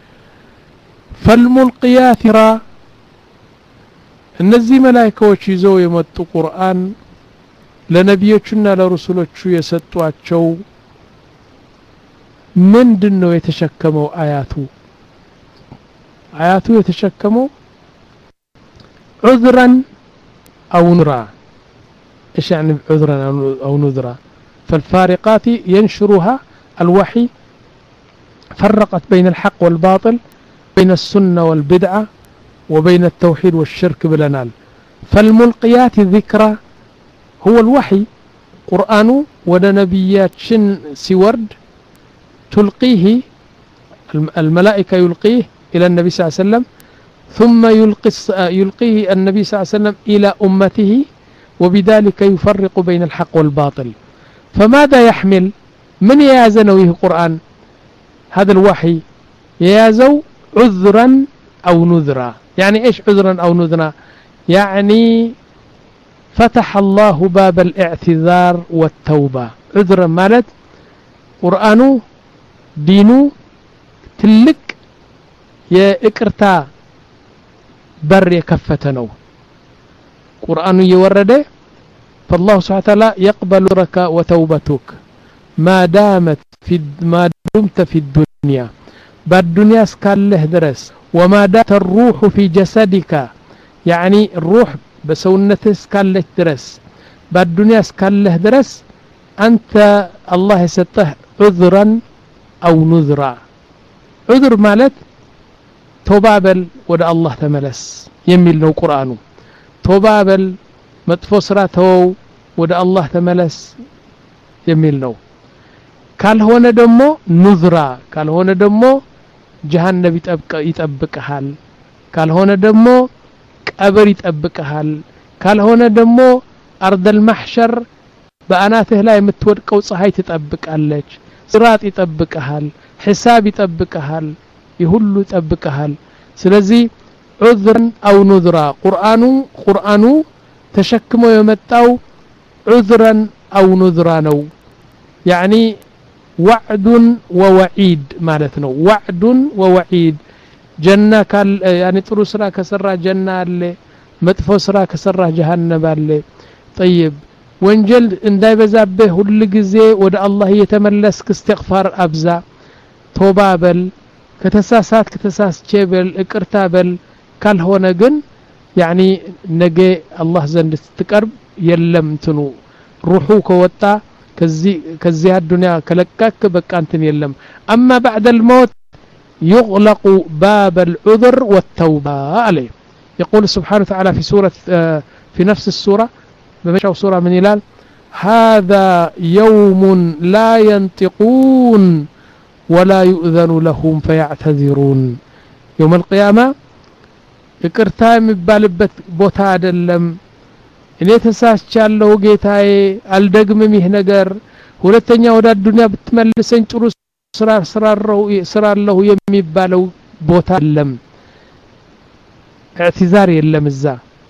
فالملقيات را እነዚህ መላእክቶች ይዘው የመጡ ቁርአን ለነብዮቹና ለረሱሎቹ የሰጧቸው ምንድነው የተሸከመው አያቱ አያቱ የተሸከመው عذرا او نذرا ايش يعني عذرا او نذرا فالفارقات ينشرها الوحي فرقت بين الحق والباطل بين السنة والبدعة وبين التوحيد والشرك بلنال فالملقيات ذكرى هو الوحي قرآن ونبيات شن سورد تلقيه الملائكة يلقيه إلى النبي صلى الله عليه وسلم ثم يلقي يلقيه النبي صلى الله عليه وسلم إلى أمته وبذلك يفرق بين الحق والباطل فماذا يحمل من يازنويه القرآن هذا الوحي يازو عذرا أو نذرا يعني إيش عذرا أو نذرا يعني فتح الله باب الاعتذار والتوبة عذرا مالت قرآنه دينه تلك يا إكرتا بر يكفتنو قرآن يورده فالله سبحانه وتعالى يقبل لك وتوبتك ما دامت في ما دمت في الدنيا بالدنيا سكاله درس وما دامت الروح في جسدك يعني الروح بسونته سكاله درس بالدنيا سكاله درس أنت الله يسطه عذرا أو نذرا عذر مالت توبابل ودى الله تملس يميل له قرآنه توبابل متفسراته ودى الله تملس يميل له قال هنا دمو نذرا قال هنا دمو جهنم يطبقሃል قال هنا دمو قبر يطبقሃል قال هنا دمو أرض المحشر بأناته لا يمتودقው ፀሐይ ትጠብቃለች صراط ይጠብቀሃል حساب ይጠብቀሃል ይሁሉ ይጠብቀሃል ስለዚህ عذرا او نذرا قرآن قرآن ተሸክሞ የመጣው عذرا او نذرا ነው يعني وعد ووعيد ማለት ነው وعد ووعيد جنة قال يعني ጥሩ ስራ ከሰራ ጀና አለ መጥፎ ስራ ከሰራ ጀሃነም አለ طيب ወንጀል እንዳይበዛብህ ሁሉ ጊዜ ወደ አላህ እየተመለስክ استغفار አብዛ ቶባ በል ከተሳሳት ከተሳስቼ በል እቅርታ በል ካልሆነ ግን يعني ነገ አላህ ዘንድ ስትቀርብ የለም እንትኑ ሩሑ ከወጣ ከዚህ ከዚህ አዱንያ ከለቀክ በቃ እንትን የለም اما بعد الموت يغلق باب العذر والتوبه عليه يقول سبحانه وتعالى في سوره في نفس السوره بمشوا سوره من هلال هذا يوم لا ينطقون ولا يؤذن لهم فيعتذرون يوم القيامة ይቅርታ የሚባልበት ቦታ አይደለም እኔ ተሳስቻለሁ ጌታዬ አልደግምም ይህ ነገር ሁለተኛ ወደ ዱንያ ብትመልሰኝ ጥሩ ስራ ስራራው ስራለሁ የሚባለው ቦታ የለም اعتذار የለም እዛ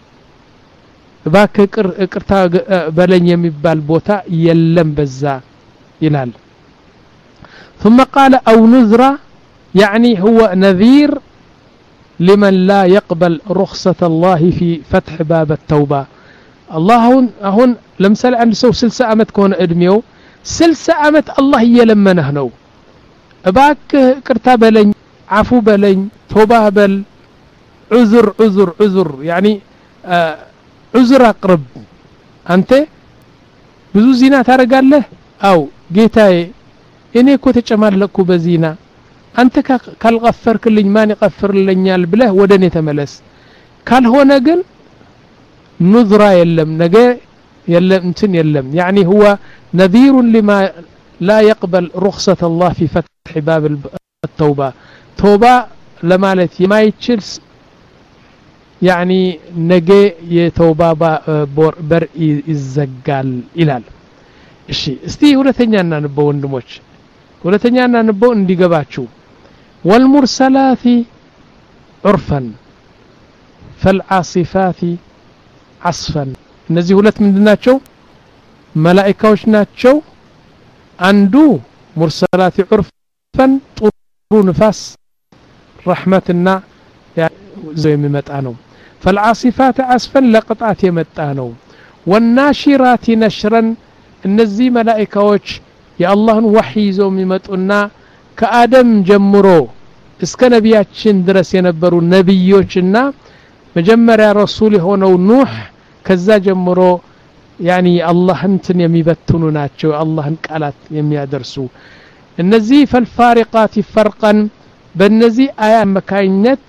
እባክህ ይቅርታ በለኝ የሚባል ቦታ የለም በዛ ይላል ثم قال أو نذرا يعني هو نذير لمن لا يقبل رخصة الله في فتح باب التوبة الله هون هون لمثال عند سو سلسة أمت كون ادميو سلسة أمت الله يلمنه نو باك كرتا بلن عفو بلن توبة بل عذر عذر عذر يعني آه عذر أقرب أنت بزو زينة ترقال له أو جيتاي إني كنت تشمال لكو بزينة أنت كالغفر كلين ماني غفر لنيال بله ودني تملس كان هو نقل نذرا يلم نقل يلم انتن يلم يعني هو نذير لما لا يقبل رخصة الله في فتح باب التوبة توبة لما التي ما يتشلس يعني نقل يتوبة بر الزقال إلال الشيء استي ولا ثنيانا نبو ندموش ولا ثنيانا نبو اندي قباتشو والمرسلات عرفا فالعاصفات عصفا እነዚህ ሁለት ምንድናቸው መላእክቶች ናቸው አንዱ ሙርሰላት ዑርፈን ጥሩ ንፋስ ረህመትና የሚመጣ ነው فالعاصفات عصفا ለቅጣት የመጣ ነው والناشرات نشرا እነዚህ መላእክቶች የአላህን ወህይ ይዘው የሚመጡና ከአደም ጀምሮ እስከ ነቢያችን ድረስ የነበሩ ነብዮችና መጀመሪያ ረሱል የሆነው ኑህ ከዛ ጀምሮ ያኒ አላህን ትን የሚበትኑ ናቸው አላህን ቃላት የሚያደርሱ እነዚህ ፈልፋሪቃት ፈርቀን በእነዚህ አያ መካይነት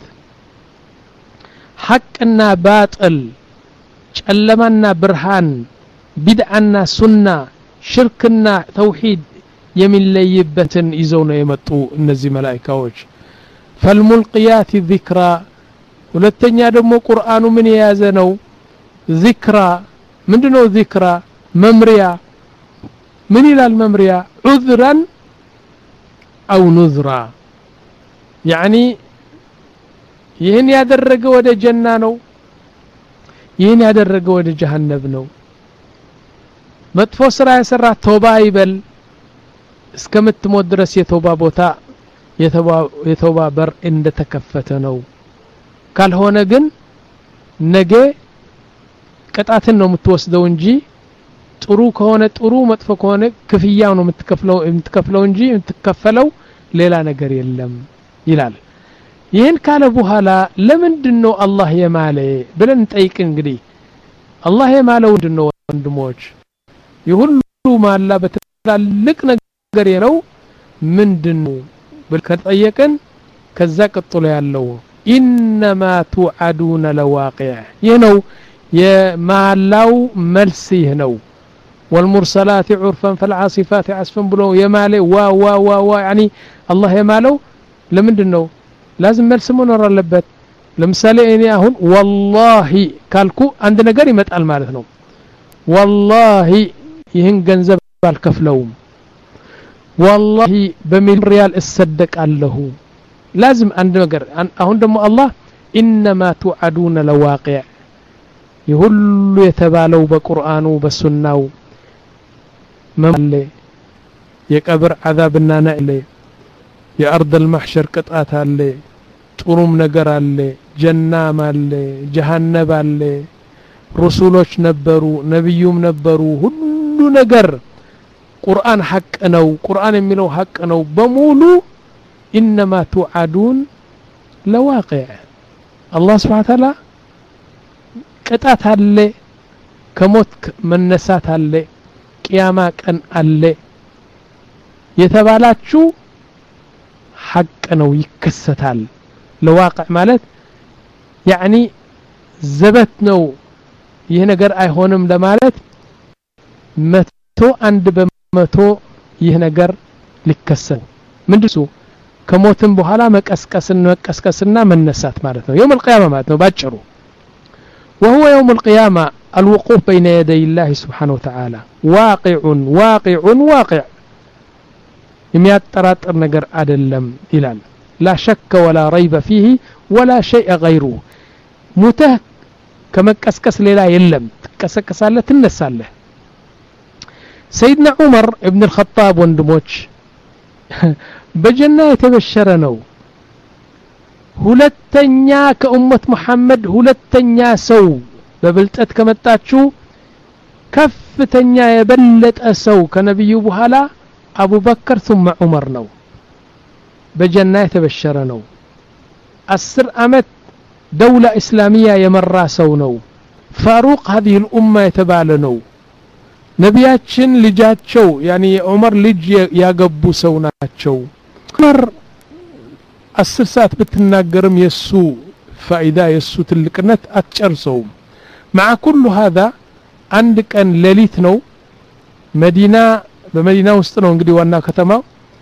ሐቅና ባጥል ጨለማና ብርሃን ቢድዓና ሱና ሽርክና ተውሂድ የሚለይበትን ይዘው ነው የመጡ እነዚህ መላእክቶች ፈልሙልቂያት ذክራ ሁለተኛ ደግሞ ቁርአኑ ምን የያዘ ነው ذكرى ምንድነው ذكرى መምሪያ ምን ይላል መምሪያ عذرا او نذرا يعني ይህን ያደረገ ወደ ጀና ነው ይህን ያደረገ ወደ ጀሃነም ነው መጥፎ ስራ የሰራ ተውባ ይበል እስከምትሞት ድረስ የተውባ ቦታ የተውባ የተውባ በር እንደተከፈተ ነው ካልሆነ ግን ነገ ቅጣትን ነው የምትወስደው እንጂ ጥሩ ከሆነ ጥሩ መጥፎ ከሆነ ክፍያው ነው የምትከፍለው የምትከፍለው እንጂ የምትከፈለው ሌላ ነገር የለም ይላል ይህን ካለ በኋላ ለምንድነው አላህ የማለ ብለን ጠይቅ እንግዲህ አላህ የማለው ምንድነው ወንድሞች ይሁሉ ማላ በትላልቅ ነገር ነው ምንድነው ብልከጠየቀን ከዛ ቀጥሎ ያለው ኢንማ توعدون لواقع ይነው የማላው መልስ ይህ ነው والمرسلات عرفا فالعاصفات عصفا ብሎ የማለ ዋ ዋ ዋ ዋ يعني الله የማለው ለምንድነው لازم መልስ መኖር አለበት ለምሳሌ እኔ አሁን والله ካልኩ አንድ ነገር ይመጣል ማለት ነው والله ይህን ገንዘብ አልከፍለውም والله በሚል ሪያል እሰደቃለሁ لازم አንድ ነገር አሁን ደግሞ الله انما توعدون لواقع ይሁሉ የተባለው በቁርአኑ በሱናው መለ የቀብር عذابና ነዕለ የአርድ المحشر ቅጣት አለ ጥሩም ነገር አለ ጀናም አለ ጀሃነም አለ ረሱሎች ነበሩ ነብዩም ነበሩ ሁሉ ነገር ቁርአን ሐቅ ነው ቁርአን የሚለው ሐቅ ነው በሙሉ انما توعدون لواقع الله سبحانه وتعالى ቅጣት አለ ከሞት መነሳት አለ ቂያማ ቀን አለ የተባላችሁ ሐቅ ነው ይከሰታል ለዋቂዕ ማለት يعني ዘበት ነው ይሄ ነገር አይሆንም ለማለት መቶ አንድ በመቶ ይህ ነገር ሊከሰት ምንድሱ ከሞትም በኋላ መቀስቀስን መቀስቀስና መነሳት ማለት ነው يوم القيامه ማለት ነው ባጭሩ وهو يوم القيامه الوقوف بين يدي الله سبحانه وتعالى واقع واقع واقع የሚያጠራጥር ነገር አይደለም ይላል لا شك ولا ريب فيه ولا شيء غيره ሙተህ ከመቀስቀስ ሌላ የለም ትቀሰቀሳለህ ትነሳለህ سيدنا عمر ابن الخطاب ወንድሞች በጀና የተበሸረ ነው ሁለተኛ ከኡመት መሐመድ ሁለተኛ ሰው በብልጠት ከመጣችሁ ከፍተኛ የበለጠ ሰው ከነብዩ በኋላ አቡበከር ثم ዑመር ነው በጀና የተበሸረ ነው አስር አመት دولة إسلامية يمرا ሰው ነው فاروق هذه الأمة የተባለ ነው ነቢያችን ልጃቸው يعني ዑመር ልጅ ያገቡ ሰው ናቸው ዑመር አስር ሰዓት ብትናገርም የሱ ፋይዳ የሱ ትልቅነት አትጨርሰው مع كل هذا አንድ ቀን ሌሊት ነው መዲና በመዲና ውስጥ ነው እንግዲህ ዋና ከተማው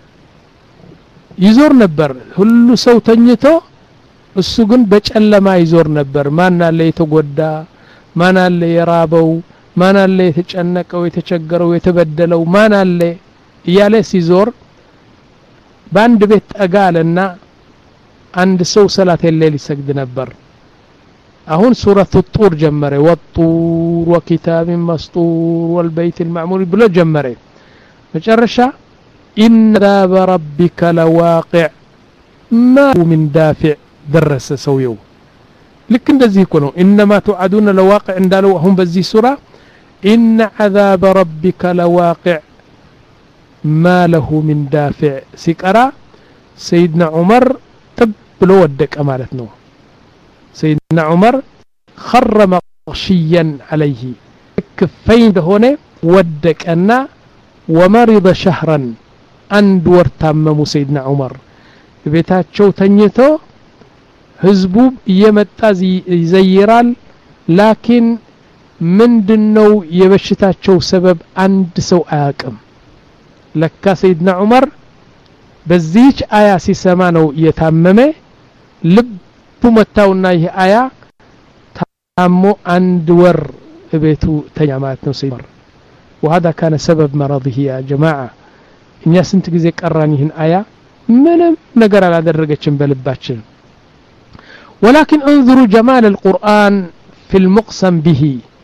ይዞር ነበር ሁሉ ሰው ተኝቶ እሱ ግን በጨለማ ይዞር ነበር ማን አለ የተጎዳ ማን አለ የራበው ማን አለ የተጨነቀው የተቸገረው የተበደለው ማን አለ እያለ ሲዞር በአንድ ቤት ጠጋለና አንድ ሰው ሰላት ሌሊት ይሰግድ ነበር አሁን ሱረቱ ጡር ጀመረ ወጡር ወኪታብ መስጡር والبيت المعمور ብሎ ጀመረ መጨረሻ إن عذاب ربك لواقع ما من دافع درس سويو لك እንደዚህ እኮ ነው انما توعدون لواقع እንዳለው አሁን በዚህ ሱራ ان عذاب ربك لواقع ما له من دافع ሲቀራ سيدنا عمر طب ብሎ ወደቀ ማለት ነው سيدنا عمر خر مغشيا عليه كفين ሆነ ወደቀና ومرض شهرا አንድ ወር ታመሙ سيدنا عمر ቤታቸው ተኝቶ ህዝቡ እየመጣ ይዘይራል ላኪን ምንድነው የበሽታቸው ሰበብ አንድ ሰው አያውቅም ለካ ሰይድና ዑመር በዚህች አያ ሲሰማ ነው የታመመ ልቡ መታውና ይሄ አያ ታሞ አንድ ወር ቤቱ ተኛማት ነው ሰይድና ዑመር وهذا كان سبب مرضه يا جماعه እኛ ስንት ጊዜ ቀራን ይህን አያ ምንም ነገር አላደረገችም በልባችን ولكن انظروا جمال القرآن في المقسم به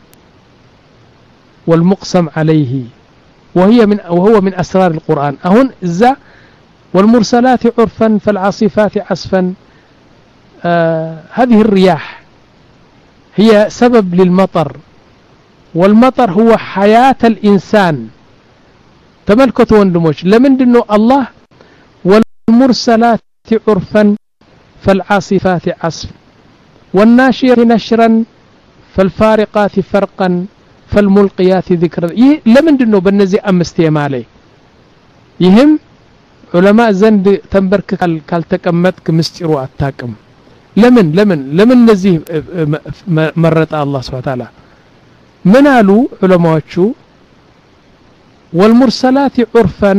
والمقسم عليه وهي من وهو من أسرار القرآن أهون ذا والمرسلات عرفا فالعاصفات عصفا آه هذه الرياح هي سبب للمطر والمطر هو حياة الإنسان تملكته وندموش لمن دنو الله والمرسلات عرفا فالعاصفات عصف والناشرات نشرا فالفارقات فرقا فالملقيات ذكرا لمن دنو بنزي امستي مالي يهم علماء زند تنبرك كالتقمطك مسطرو اتاقم لمن لمن لمن نزي مرط الله سبحانه وتعالى من قالوا علماءዎቹ والمرسلات عرفا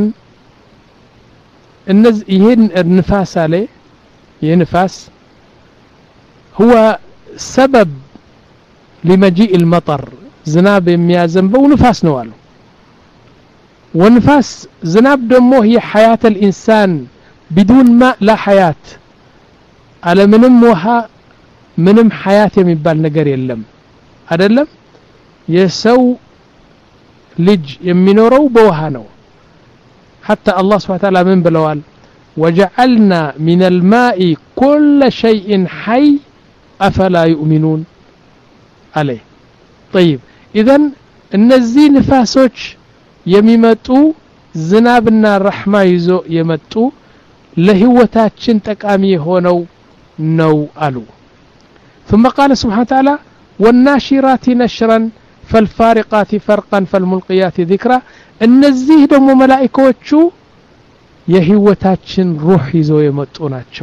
النز يهن النفاس عليه ينفاس هو سبب لمجيء المطر زناب يميازنبو نفاس نوالو ونفاس زناب دمو هي حياة الإنسان بدون ماء لا حياة على منم وها منم حياة يميبال نقر يلم أدلم يسو لج يمينورو بوهانو حتى الله سبحانه وتعالى من بلوال وجعلنا من الماء كل شيء حي أفلا يؤمنون عليه طيب إذن النزي نفاسوش يميمتو زنابنا الرحمة يزو يمتو لهوتاتشن تقامي هونو نو ألو ثم قال سبحانه وتعالى والناشرات نشرا فالفارقات فرقا فالملقيات ذكرا النزيه دم ملائكوتشو የህይወታችን ሩህ ይዘው የመጡ ናቸው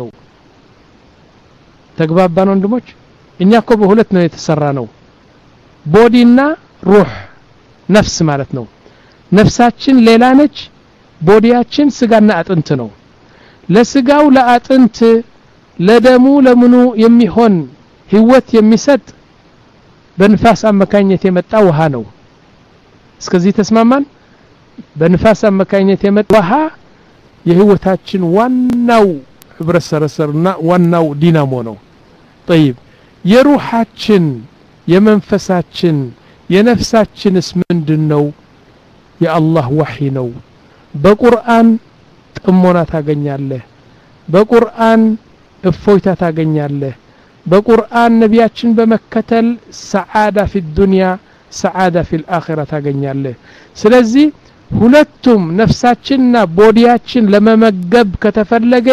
ተግባባን ወንድሞች እኛ እኮ በሁለት ነው የተሰራ ነው ቦዲና ሩህ ነፍስ ማለት ነው ነፍሳችን ሌላ ነች ቦዲያችን ስጋና አጥንት ነው ለስጋው ለአጥንት ለደሙ ለምኑ የሚሆን ህይወት የሚሰጥ በንፋስ አመካኝነት የመጣ ውሃ ነው እስከዚህ ተስማማን በንፋስ አመካኝነት የመጣ ውሃ የህይወታችን ዋናው ህብረ ሰረሰርና ዋናው ዲናሞ ነው طيب የሩሃችን የመንፈሳችን የነፍሳችንስ ምንድነው የአላህ ወህይ ነው በቁርአን ጥሞና ታገኛለህ በቁርአን እፎይታ ታገኛለህ በቁርአን ነቢያችን በመከተል ሰዓዳ في الدنيا ሰዓዳ في الآخرة ታገኛለህ ስለዚህ ሁለቱም ነፍሳችንና ቦዲያችን ለመመገብ ከተፈለገ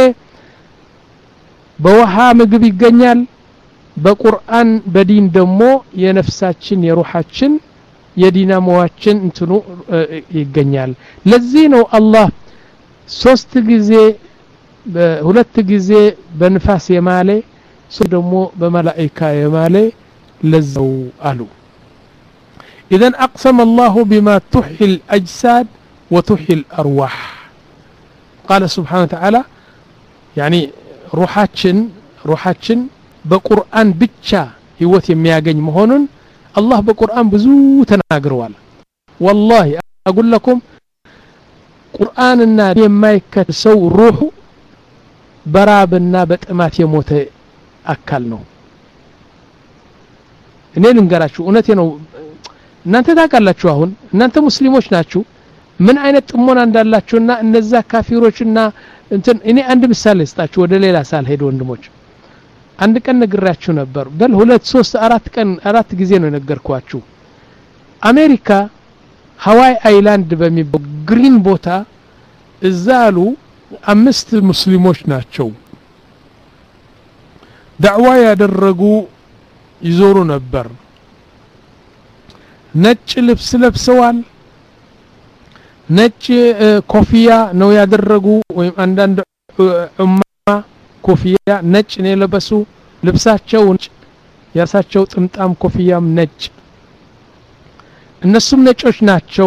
በውሃ ምግብ ይገኛል በቁርአን በዲን ደግሞ የነፍሳችን የሩሃችን የዲናሞዋችን እንትኑ ይገኛል ለዚህ ነው አላህ ሶስት ጊዜ ሁለት ጊዜ በንፋስ የማለ ሶ ደግሞ በመላእክታ የማለ ለዘው አሉ اذا اقسم الله بما تحيي الاجساد وتحيي الارواح قال سبحانه وتعالى يعني روحاችን روحاችን በቁርአን ብቻ ህይወት የሚያገኝ መሆኑን الله በቁርአን ብዙ ተናግሯል والله اقول لكم ቁርአንና የማይከተው ሩሁ በራብና በጥማት የሞተ አካል ነው እኔ ልንገራችሁ እውነቴ ነው እናንተ ታውቃላችሁ አሁን እናንተ ሙስሊሞች ናችሁ ምን አይነት ጥሞና እንዳላችሁና እነዛ ካፊሮችና እንትን እኔ አንድ ምሳሌ ልስጣችሁ ወደ ሌላ ሳል ሄዶ ወንድሞች አንድ ቀን ነግራችሁ ነበር በል ሁለት ሶስት አራት ቀን አራት ጊዜ ነው ነገርኳችሁ አሜሪካ ሃዋይ አይላንድ በሚባል ግሪን ቦታ እዛሉ አምስት ሙስሊሞች ናቸው ዳዕዋ ያደረጉ ይዞሩ ነበር ነጭ ልብስ ለብሰዋል ነጭ ኮፊያ ነው ያደረጉ ወይም አንዳንድ ኡማ ኮፊያ ነጭ ነው የለበሱ ልብሳቸው ያሳቸው ጥምጣም ኮፊያም ነጭ እነሱም ነጮች ናቸው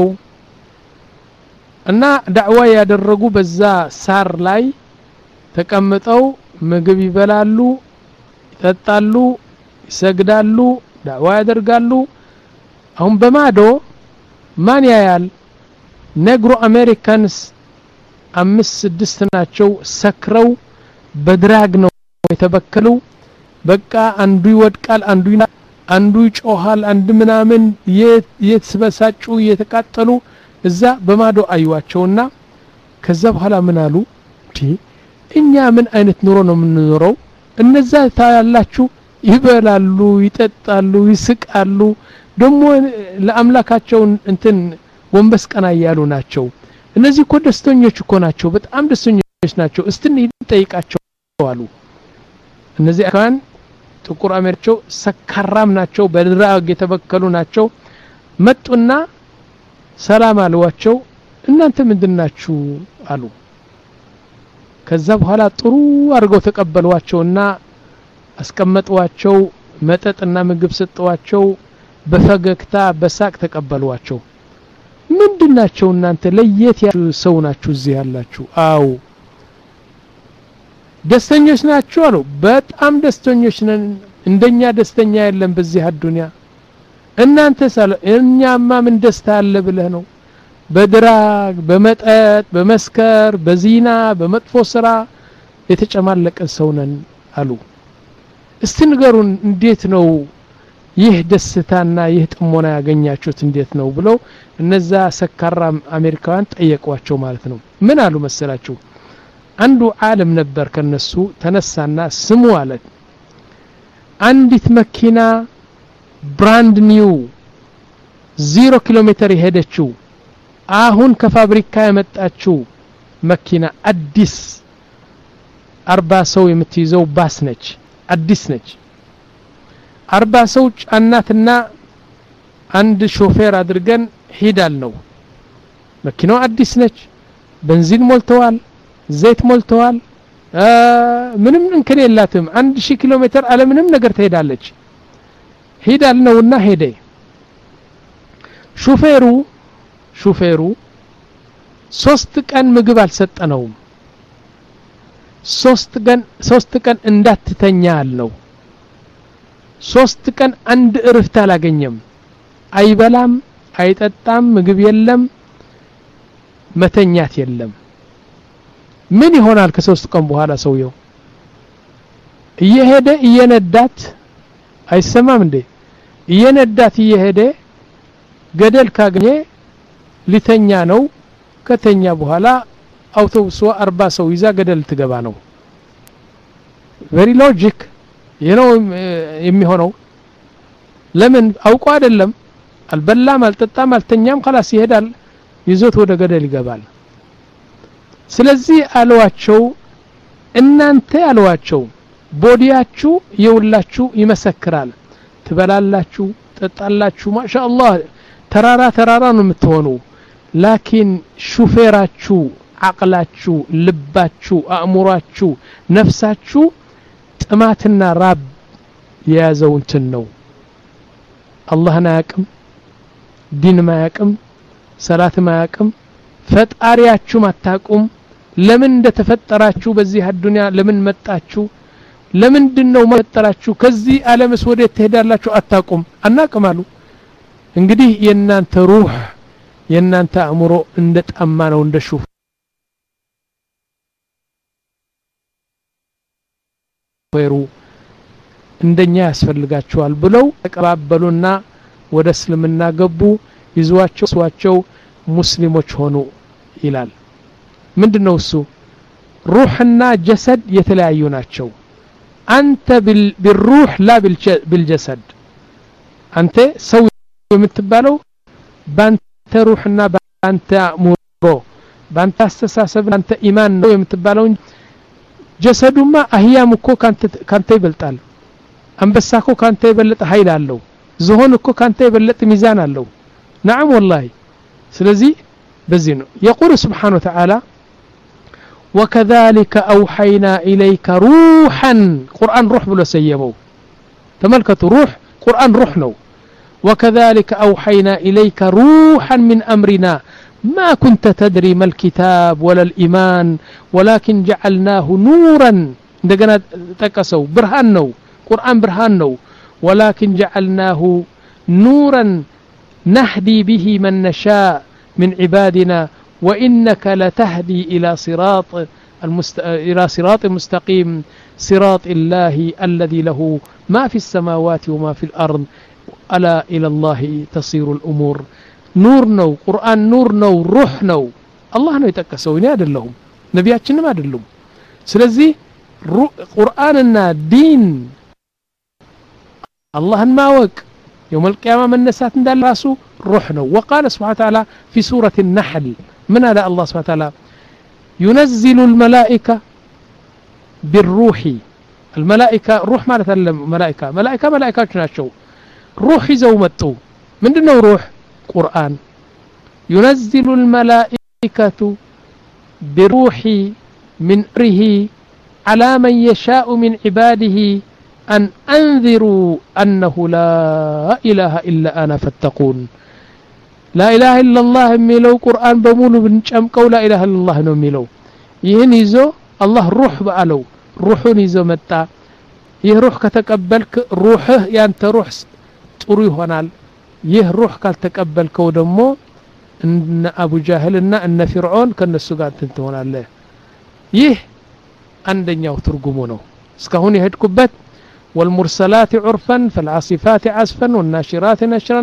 እና ዳዕዋ ያደረጉ በዛ ሳር ላይ ተቀምጠው ምግብ ይበላሉ ይጠጣሉ ይሰግዳሉ ዳዕዋ ያደርጋሉ አሁን በማዶ ማን ያያል ነግሮ አሜሪካንስ አምስት ስድስት ናቸው ሰክረው በድራግ ነው የተበከሉ በቃ አንዱ ይወድቃል አንዱ አንዱ ይጮሃል አንድ ምናምን የትስበሳጩ የተቃጠሉ እዛ በማዶ አይዋቸውና ከዛ በኋላ ምን አሉ እኛ ምን አይነት ኑሮ ነው የምንኖረው እነዛ ታያላችሁ ይበላሉ ይጠጣሉ ይስቃሉ ደሞ ለአምላካቸው እንትን ወንበስ ቀና ያሉ ናቸው እነዚህ እኮ ደስተኞች እኮ ናቸው በጣም ደስተኞች ናቸው እስቲ እንጠይቃቸው አሉ እነዚህ አካን ጥቁር አሜሪካቸው ሰካራም ናቸው በድራግ የተበከሉ ናቸው መጡና ሰላም አለዋቸው እናንተ ምንድናችሁ አሉ ከዛ በኋላ ጥሩ አድርገው ተቀበሏቸውና አስቀመጧቸው መጠጥና ምግብ ሰጠዋቸው በፈገግታ በሳቅ ተቀበሏቸው ምንድናቸው እናንተ ለየት ያሉ ሰው ናችሁ እዚህ ያላችሁ አው ደስተኞች ናችሁ አሉ በጣም ደስተኞች ነን እንደኛ ደስተኛ የለም በዚህ አዱንያ እናንተ ሳለ እኛማ ምን ደስታ አለ ብለህ ነው በድራግ በመጠጥ በመስከር በዚና በመጥፎ ስራ የተጨማለቀ ሰው ነን አሉ እስቲ ንገሩን እንዴት ነው ይህ ደስታና ይህ ጥሞና ያገኛችሁት እንዴት ነው ብለው እነዛ ሰካራም አሜሪካውያን ጠየቋቸው ማለት ነው ምን አሉ መሰላችሁ አንዱ ዓለም ነበር ከነሱ ተነሳና ስሙ አለ አንዲት መኪና ብራንድ ኒው ዜሮ ኪሎ ሜትር ይሄደችው አሁን ከፋብሪካ የመጣችው መኪና አዲስ አርባ ሰው የምትይዘው ባስ ነች አዲስ ነች አርባ ሰው ጫናትና አንድ ሾፌር አድርገን ሄዳል ነው መኪናው አዲስ ነች ቤንዚን ሞልተዋል ዘይት ሞልተዋል ምንም እንከን የላትም አንድ ሺህ ኪሎ ሜትር አለ ምንም ነገር ትሄዳለች ሄዳል ነውና ሄደ ሾፌሩ ሹፌሩ ሶስት ቀን ምግብ አልሰጠነውም ሶስት ቀን ሶስት ቀን እንዳትተኛ አልነው ሶስት ቀን አንድ እርፍት አላገኘም አይበላም አይጠጣም ምግብ የለም መተኛት የለም ምን ይሆናል ከሶስት ቀን በኋላ ሰውየው እየሄደ እየነዳት አይሰማም እንዴ እየነዳት እየሄደ ገደል ካገኘ ሊተኛ ነው ከተኛ በኋላ አውቶቡስ አርባ ሰው ይዛ ገደል ትገባ ነው very logic የነው የሚሆነው ለምን አውቆ አይደለም አልበላም አልጠጣም አልተኛም خلاص ይሄዳል ይዞት ወደ ገደል ይገባል ስለዚህ አለዋቸው እናንተ አለዋቸው ቦዲያችሁ የውላችሁ ይመሰክራል ትበላላችሁ ጠጣላችሁ ማሻአላህ ተራራ ተራራ ነው የምትሆኑ ላኪን ሹፌራችሁ አቅላችሁ ልባችሁ አእምሯችሁ ነፍሳችሁ ጥማትና ራብ የያዘው እንትን ነው አላህን አያቅም ዲን ማያቅም ሰላት ማያቅም ፈጣሪያችሁ ማታቁም ለምን እንደተፈጠራችሁ በዚህ አዱንያ ለምን መጣችሁ ለምንድነው መፈጠራችሁ ከዚህ ዓለምስ ወዴት ትሄዳላችሁ አታቁም አናቀማሉ እንግዲህ የናንተ ሩህ የናንተ አእምሮ እንደ ጣማ ነው እንደ ሹፍ ወይሩ እንደኛ ያስፈልጋቸዋል ብለው ተቀባበሉና ወደ እስልምና ገቡ ይዟቸው ስዋቸው ሙስሊሞች ሆኑ ይላል ምንድነው እሱ ሩህና ጀሰድ የተለያዩ ናቸው አንተ بالروح لا بالجسد አንተ ሰው የምትባለው ባንተ ሩህና ባንተ አእምሮ ባንተ አስተሳሰብ ባንተ ኢማን ነው የምትባለው ጀሰዱማ አህያም እኮ ካንተ ካንተ ይበልጣል አንበሳ እኮ ካንተ ይበልጥ ኃይል አለው ዝሆን እኮ ካንተ ይበልጥ ሚዛን አለው نعم والله ስለዚህ በዚህ ነው يقول سبحانه وتعالى وكذلك أوحينا إليك روحا قرآن روح بلو سيمو تملكة روح قرآن روح نو وكذلك أوحينا إليك روحا من أمرنا ما كنت تدري ما الكتاب ولا الإيمان ولكن جعلناه نورا دقنا تكسو برهان نو قرآن برهان نو ولكن جعلناه نورا نهدي به من نشاء من عبادنا وإنك لتهدي إلى صراط المست... إلى صراط مستقيم صراط الله الذي له ما في السماوات وما في الأرض ألا إلى الله تصير الأمور نور نو قرآن نور نو روح نو الله نو يتكسون يادلهم نبياتنا ما دلهم سلزي رو... قرآننا دين الله ما وق يوم القيامة من نسات ندال راسو روح نو وقال سبحانه وتعالى في سورة النحل من هذا الله سبحانه وتعالى ينزل الملائكة بالروح الملائكة روح ما نتكلم ملائكة ملائكة ملائكة شنو روح زومتو من دونه روح قرآن ينزل الملائكة بروح من أمره على من يشاء من عباده أن أنذروا أنه لا إله إلا أنا فاتقون لا إله إلا الله ميلو قرآن بمولو بنشمكو لا إله إلا الله نو ميلو يهن يزو الله روح بقالو روحون يزو متى يه روح كتقبلك روحه يانت روح ጥሩ ይሆናል ይህ روح ካልተቀበልከው ደግሞ እነ አቡ ጃህልና እነ ፍርዖን ከነሱ ጋር ትሆናለህ ይህ አንደኛው ትርጉሙ ነው እስካሁን የሄድኩበት والمرسلات عرفا فالعاصفات عصفا والناشرات نشرا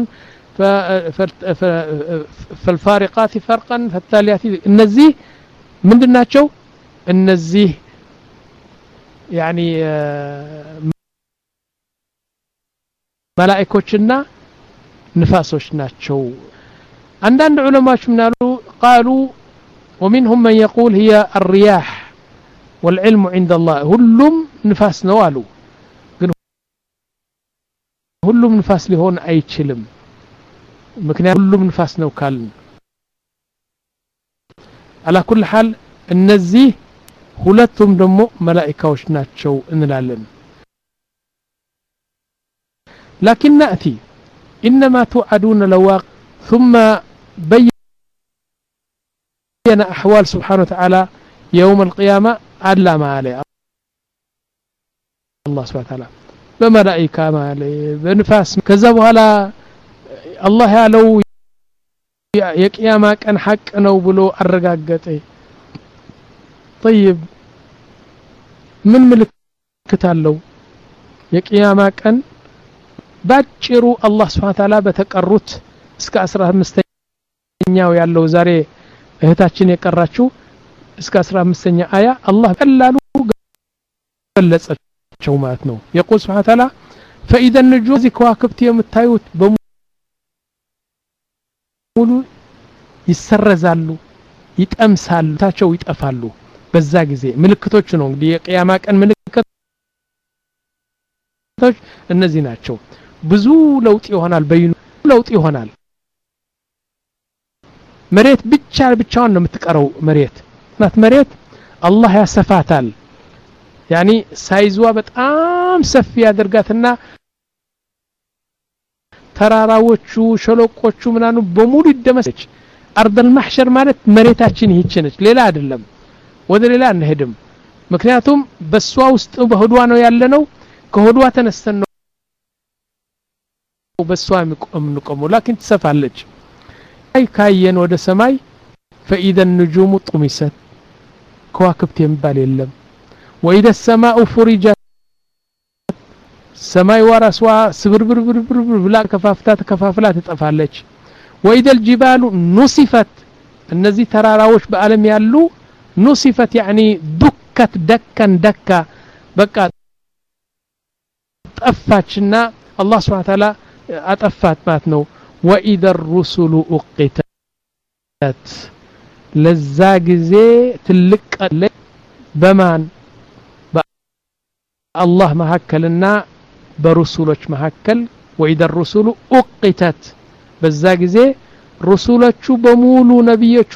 فالفارقات فرقا فالتاليات النزيه من دناتشو النزيه يعني ملائكوچنا نفاسوچ ناتشو عندنا علماء منالو قالوا ومنهم من يقول هي الرياح والعلم عند الله كلهم نفاس نوالو ሁሉም ንፋስ ሊሆን አይችልም ምክንያቱም ሁሉም ንፋስ ነው ካልን على كل حال እነዚህ ሁለቱም ደግሞ መላእክቶች ናቸው እንላለን لكن نأتي إنما توعدون لواق ثم بين عندنا أحوال سبحانه وتعالى يوم القيامة علم عليه الله سبحانه وتعالى بملائكة عليه بنفاس كذبوا على الله ያለው የቂያማ ቀን ሐቅ ነው ብሎ አረጋገጠ طيب ምን ምልክት አለው የቂያማ ቀን ባጭሩ አላህ Subhanahu Ta'ala በተቀሩት እስከ አስራ አምስተኛው ያለው ዛሬ እህታችን የቀራችው እስከ አስራ አምስተኛ አያ አላህ ቀላሉ ገለጸቸው ማለት ነው يقول سبحانه وتعالى فإذا النجوم كواكبت የምታዩት በሙሉ ይሰረዛሉ ይጠምሳሉ ታቸው ይጠፋሉ በዛ ጊዜ ምልክቶች ነው እንግዲህ የቂያማ ቀን ምልክቶች እነዚህ ናቸው ብዙ ለውጥ ይሆናል በይኑ ለውጥ ይሆናል መሬት ብቻ ብቻውን ነው የምትቀረው መሬት ናት መሬት አላህ ያሰፋታል ያኒ ሳይዝዋ በጣም ሰፊ ያደርጋትና ተራራዎቹ ሸለቆቹ ምናኑ በሙሉ ይደመሰች አርድ المحشر ማለት መሬታችን ይህች ነች ሌላ አይደለም ወደ ሌላ አንሄድም ምክንያቱም በሷ ውስጥ በሆዷ ነው ያለነው ከሆዷ ተነስተን ነው በሷ የምንቆመው لكن ትሰፋለች አይ ካየን ወደ ሰማይ فإذا النجوم طمست ከዋክብት የሚባል የለም وإذا السماء فرجت ሰማይ ወራስዋ ስብርብርብርብር ብላ ከፋፍታ ተከፋፍላ ትጠፋለች وإذا الجبال نصفت እነዚህ ተራራዎች በአለም ያሉ نصفت يعني دكت دكا دكا በቃ ጠፋችና አላህ Subhanahu Ta'ala አጠፋት ማለት ነው وإذا الرسل أقتت ለዛ ጊዜ ትልቅ በማን በአላህ መሐከልና በሩሱሎች መሐከል وإذا الرسل أقتت በዛ ጊዜ ሩሱሎቹ በሙሉ ነብዮቹ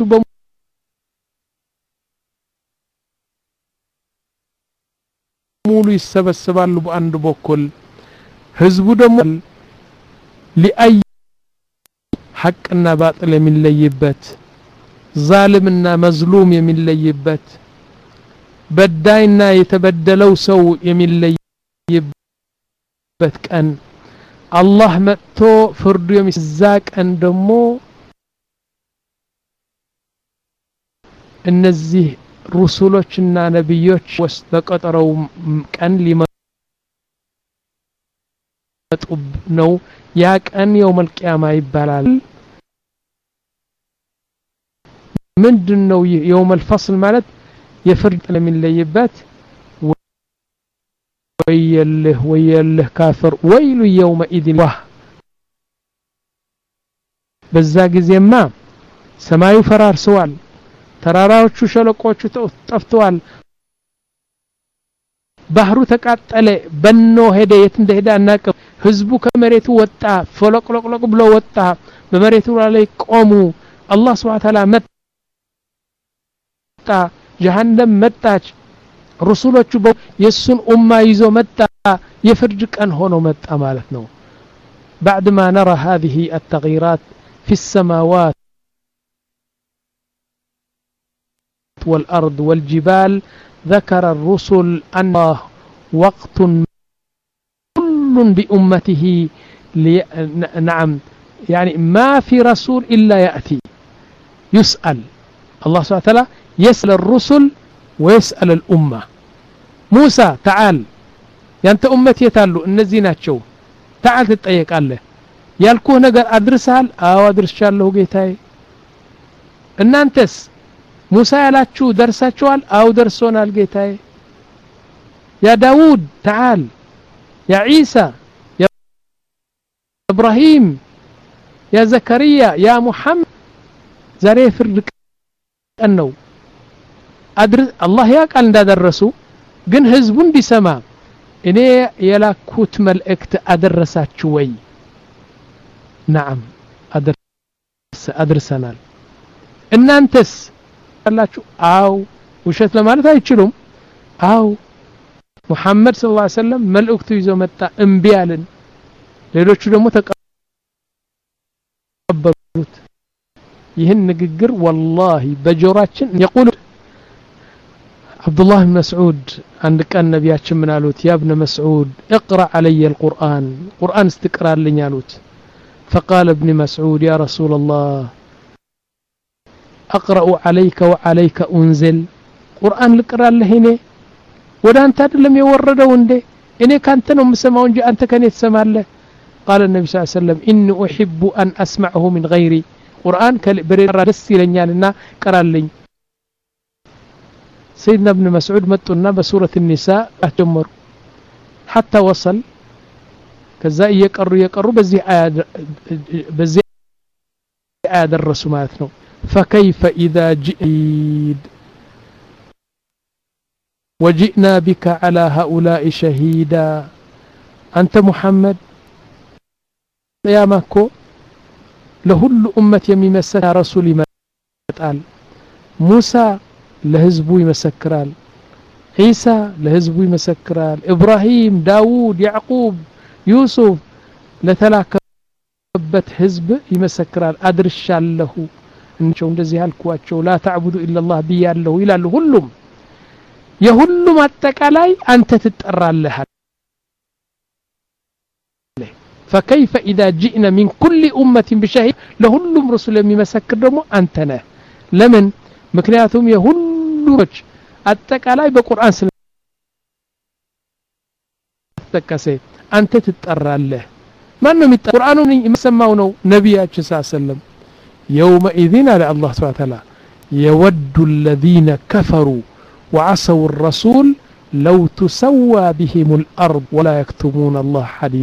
በሙሉ ይሰበሰባሉ በአንድ በኩል ህዝቡ ደግሞ لأي حقና ባጥል የሚለይበት ዛልምና መዝሉም የሚለይበት በዳይና የተበደለው ሰው የሚለይበት ቀን አላህ መጥቶ ፍርዱ የሚዛቀን ደግሞ እነዚህ ሩሱሎችና ነብዮች ወስጥ በቀጠረው ቀን ሊመጡ ነው ያ ቀን የውም القيامة ይባላል ምንድነው የውም الفصل ማለት የፍርድ ለሚለይበት ወየልህ ወየልህ ካፍር ወይሉ يومئذ በዛ ጊዜማ ሰማዩ ፈራርሰዋል ተራራዎቹ ሸለቆቹ ጠፍተዋል ባህሩ ተቃጠለ በኖ ሄደ የት እንደሄደ አናቀም ህዝቡ ከመሬቱ ወጣ ፈለቅለቅለቅ ብሎ ወጣ በመሬቱ ላይ ቆሙ አላህ Subhanahu Ta'ala መጣ ጀሃነም መጣች ሩሱሎቹ የሱን ኡማ ይዞ መጣ የፍርድ ቀን ሆኖ መጣ ማለት ነው بعد ما نرى هذه التغييرات في السماوات والأرض والجبال ذكر الرسل أن وقت كل بأمته نعم يعني ما في رسول إلا يأتي يسأل الله سبحانه وتعالى يسأل الرسل ويسأل الأمة موسى تعال يانت أمتي يتالو النزيناتشو تعال تتأيك الله يالكوه نقر أدرسال آو أدرسشال له قيتاي إن أنتس موسى يالاتشو درساتشوال آو درسونا القيتاي يا داود تعال يا عيسى يا إبراهيم يا زكريا يا محمد زاري فرق أنه أدرس الله يقال እንዳደረሱ ግን ህዝቡ እንዲሰማ እኔ የላኩት መልእክት አደረሳችሁ ወይ نعم أدرس أدرسنا እናንተስ አላችሁ አው ውሸት ለማለት አይችሉም አው ሙሐመድ ሰለላሁ ዐለይሂ ወሰለም መልእክቱ ይዞ መጣ እምቢ አለን ሌሎቹ ደግሞ ተቀበሉት ይህን ንግግር والله በጆሮአችን يقول عبد الله بن مسعود عند كان نبياتችን ምን አሉት يا ابن مسعود اقرأ علي القرآن قرآن استقرالኝ አሉት فقال ابن مسعود يا رسول الله أقرأ عليك وعليك أنزل قرآن ልቅራለህ እኔ ወደ አንተ አይደለም የወረደው እንዴ እኔ ካንተ ነው የምሰማው እንጂ አንተ ከኔ ትሰማለህ قال النبي صلى الله عليه وسلم إني أحب أن أسمعه من غيري قرآن بريرة دس يلنيالنا قرالኝ سيدنا ابن مسعود متنا بسورة النساء أتمر حتى وصل كذا يقروا يقروا بزي آية بزي آية الرسومات فكيف إذا جئد وجئنا بك على هؤلاء شهيدا أنت محمد يا مكو لهل أمة يمسك رسول يمتقال موسى لهزبو يمسكرال عيسى لهزبو يمسكرال إبراهيم داود يعقوب يوسف لتلاكبت حزب يمسكرال أدرش له እንቸው እንደዚህ ያልኳቸው لا تعبدوا إلا الله بيالله ይላሉ ሁሉም የሁሉም አጠቃላይ አንተ ትጠራለህ فكيف إذا جئنا من كل أمة بشهيد لهلهم رسول የሚመሰክር ደግሞ አንተ ነህ ለምን ምክንያቱም የሁሉም አጠቃላይ በቁርአን ስለተጠቀሰ አንተ ትጠራለህ ማን ነው የሚጠራ ቁርአኑን የሚሰማው ነው ነብያችን ሰለላሁ يومئذ على الله سبحانه وتعالى يود الذين كفروا وعصوا الرسول لو تسوى بهم الأرض ولا يكتمون الله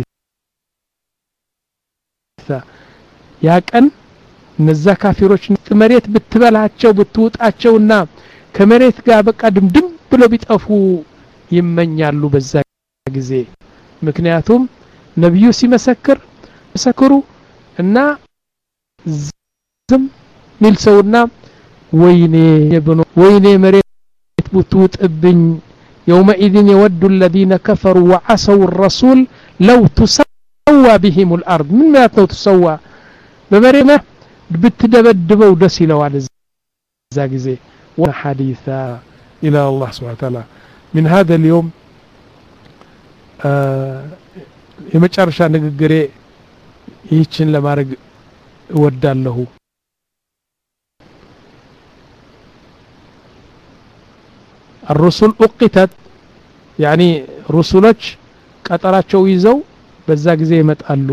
حديثا يا كان نزا كافروች መሬት ብትበላቸው ብትውጣቸውና ከመሬት ጋር በቃ ድምድም ብለው ቢጠፉ ይመኛሉ በዛ ጊዜ ምክንያቱም ነብዩ ሲመሰክር መሰክሩ እና ዝም ሚል ሰውና ወይኔ የብኑ ወይኔ መሬት ብትውጥብኝ يومئذ يود الذين كفروا وعصوا الرسول لو تسوى بهم الأرض من ما تسوى بمريم بتدبدبوا دس ይለዋል እዛ ጊዜ وحديثا إلى الله سبحانه وتعالى من هذا اليوم የመጨረሻ ንግግሬ ይህችን ለማድረግ እወዳለሁ الرسل أقتت يعني رسولك ቀጠራቸው ይዘው በዛ ጊዜ ይመጣሉ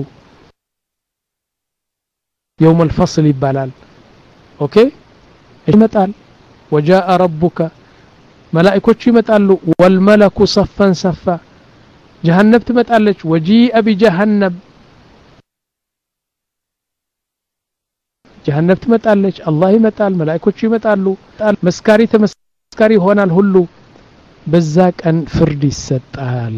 يوم الفصل ይባላል ኦኬ ይመጣል وجاء ربك ملائكه ይመጣሉ والملك صفا صفا جهنم ትመጣለች وجيء بجهنم جهنم ትመጣለች الله ይመጣል መላእክቶች ይመጣሉ መስካሪ ተመስካሪ ሆናል ሁሉ በዛ ቀን ፍርድ ይሰጣል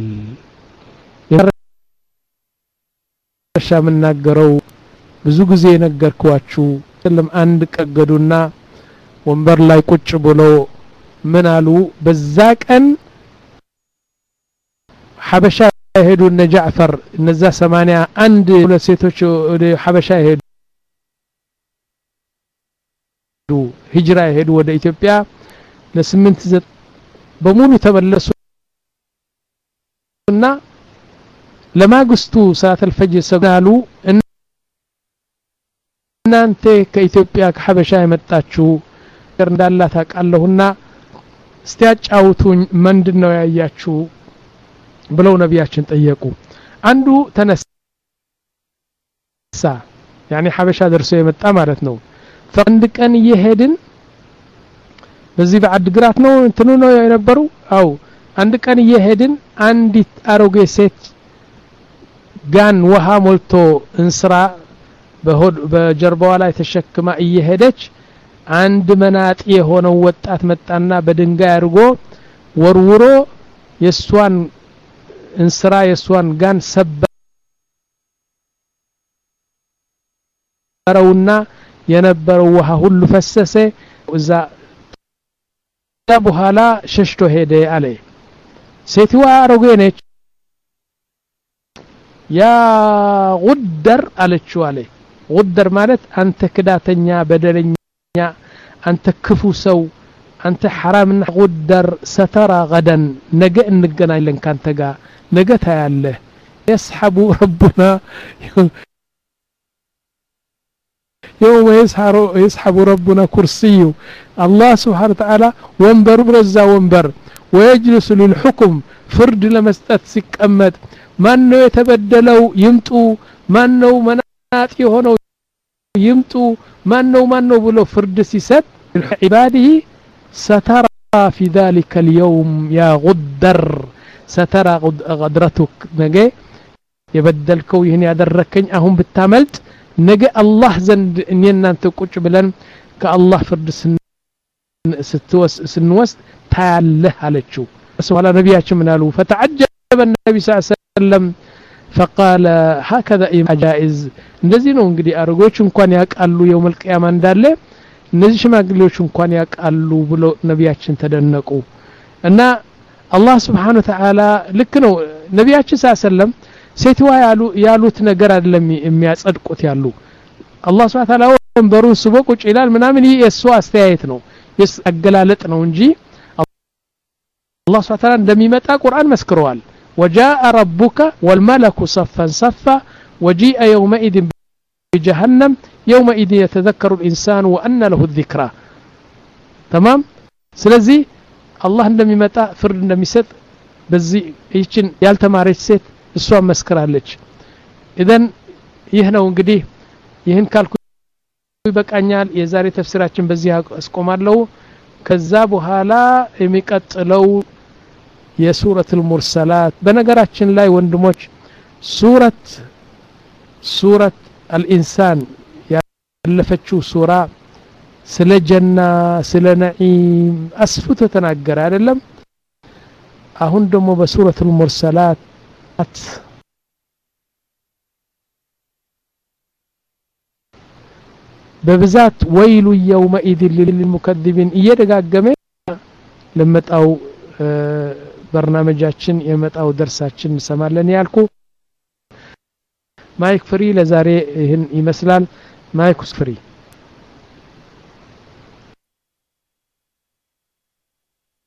ሻምናገረው ብዙ ጊዜ ነገርኳችሁ ሰለም አንድ ቀገዱና ወንበር ላይ ቁጭ ብሎ ምን አሉ በዛ ቀን ሐበሻ ሄዱ እነ ጃዕፈር እነዛ ሰማንያ አንድ ሁለት ሴቶች ወደ ሐበሻ ሄዱ ሂጅራ ሄዱ ወደ ኢትዮጵያ ለስምንት በሙሉ ተመለሱና ለማግስቱ ሰዓት الفجر ሰግዳሉ እናንተ ከኢትዮጵያ ከሐበሻ የመጣችሁ እንዳላ ታቃለሁና እስቲያጫውቱኝ ምንድነው ያያችሁ ብለው ነብያችን ጠየቁ አንዱ ተነሳ يعني ሐበሻ ደርሶ የመጣ ማለት ነው ፈንድ ቀን ይሄድን በዚህ በአድ ግራት ነው እንትኑ ነው የነበሩ አው አንድ ቀን ይሄድን አንዲት አሮጌ ሴት ጋን ውሃ ሞልቶ እንስራ በሆድ በጀርባዋ ላይ ተሸክማ እየሄደች አንድ መናጥ የሆነው ወጣት መጣና በድንጋይ አርጎ ወርውሮ የሷን እንስራ የሷን ጋን ሰበረውና የነበረው ውሃ ሁሉ ፈሰሰ እዛ በኋላ ሸሽቶ ሄደ አለ ሴትዋ አሮጌ ነች ያ ጉደር አለችው አለ غدر ማለት አንተ ክዳተኛ በደለኛ አንተ ክፉ ሰው አንተ حرامና غدر سترى غدا ነገ እንገናኛለን ካንተ ጋር ነገ ታያለህ يسحب ربنا يوم يسحر يسحب ربنا كرسي الله سبحانه وتعالى وانبر برزا وانبر ويجلس للحكم فرد لمسطت ሲቀመጥ ማን ነው የተበደለው ይምጡ ማን ነው መናጢ ሆነው ይምጡ ማን ነው ማን ነው ብሎ ፍርድ ሲሰጥ عباده سترى في ذلك اليوم يا غدر سترى غدرتك ነገ የበደልከው ይሄን ያደረከኝ አሁን ብታመልጥ ነገ አላህ ዘንድ እኛንተ ቁጭ ብለን ከአላህ ፍርድ ስትወስ ስንወስ ታያለህ አለችው ሱብሃን ነብያችን ምን አሉ فتعجب النبي صلى الله عليه وسلم فقال هكذا جائز እንደዚህ ነው እንግዲህ አርጎች እንኳን ያቃሉ የውም القيامه እንዳለ እነዚህ ሽማግሌዎች እንኳን ያቃሉ ብሎ ነብያችን ተደነቁ እና አላህ Subhanahu Wa Ta'ala ልክ ነው ነብያችን ሰለላሁ ዐለይሂ ወሰለም ሴትዋ ያሉ ያሉት ነገር አይደለም የሚያጸድቁት ያሉ አላህ Subhanahu Wa Ta'ala ወንበሩን ስቦ ቁጭ ይላል ምናምን ይሄ የሱ አስተያየት ነው የአገላለጥ ነው እንጂ አላህ Subhanahu Wa Ta'ala እንደሚመጣ ቁርአን መስክሯል وجاء ربك والملك صفا صفا وجيء يومئذ بجهنم يومئذ يتذكر الإنسان وأن له الذكرى تمام ስለዚህ አላህ እንደሚመጣ ፍርድ እንደሚሰጥ በዚህ ይችን ያልተማረች ሴት እሷ መስክራለች ኢደን ይህ ነው እንግዲህ ይህን ካልኩ ይበቃኛል የዛሬ ተፍሲራችን በዚህ አስቆማለሁ ከዛ በኋላ የሚቀጥለው የሱረቱል ሙርሰላት በነገራችን ላይ ወንድሞች ሱረት ሱረት አልኢንሳን ያለፈችው ሱራ ስለ ጀና ስለ ነዒም አስፍቶ ተናገረ አይደለም አሁን ደግሞ በሱረቱል ሙርሰላት በብዛት ወይሉ የውመኢድ للمكذبين እየደጋገመ ለመጣው በርናመጃችን የመጣው ደርሳችን እንሰማለን ያልኩ ማይክ ፍሪ ለዛሬ ይህን ይመስላል ማይክ ፍሪ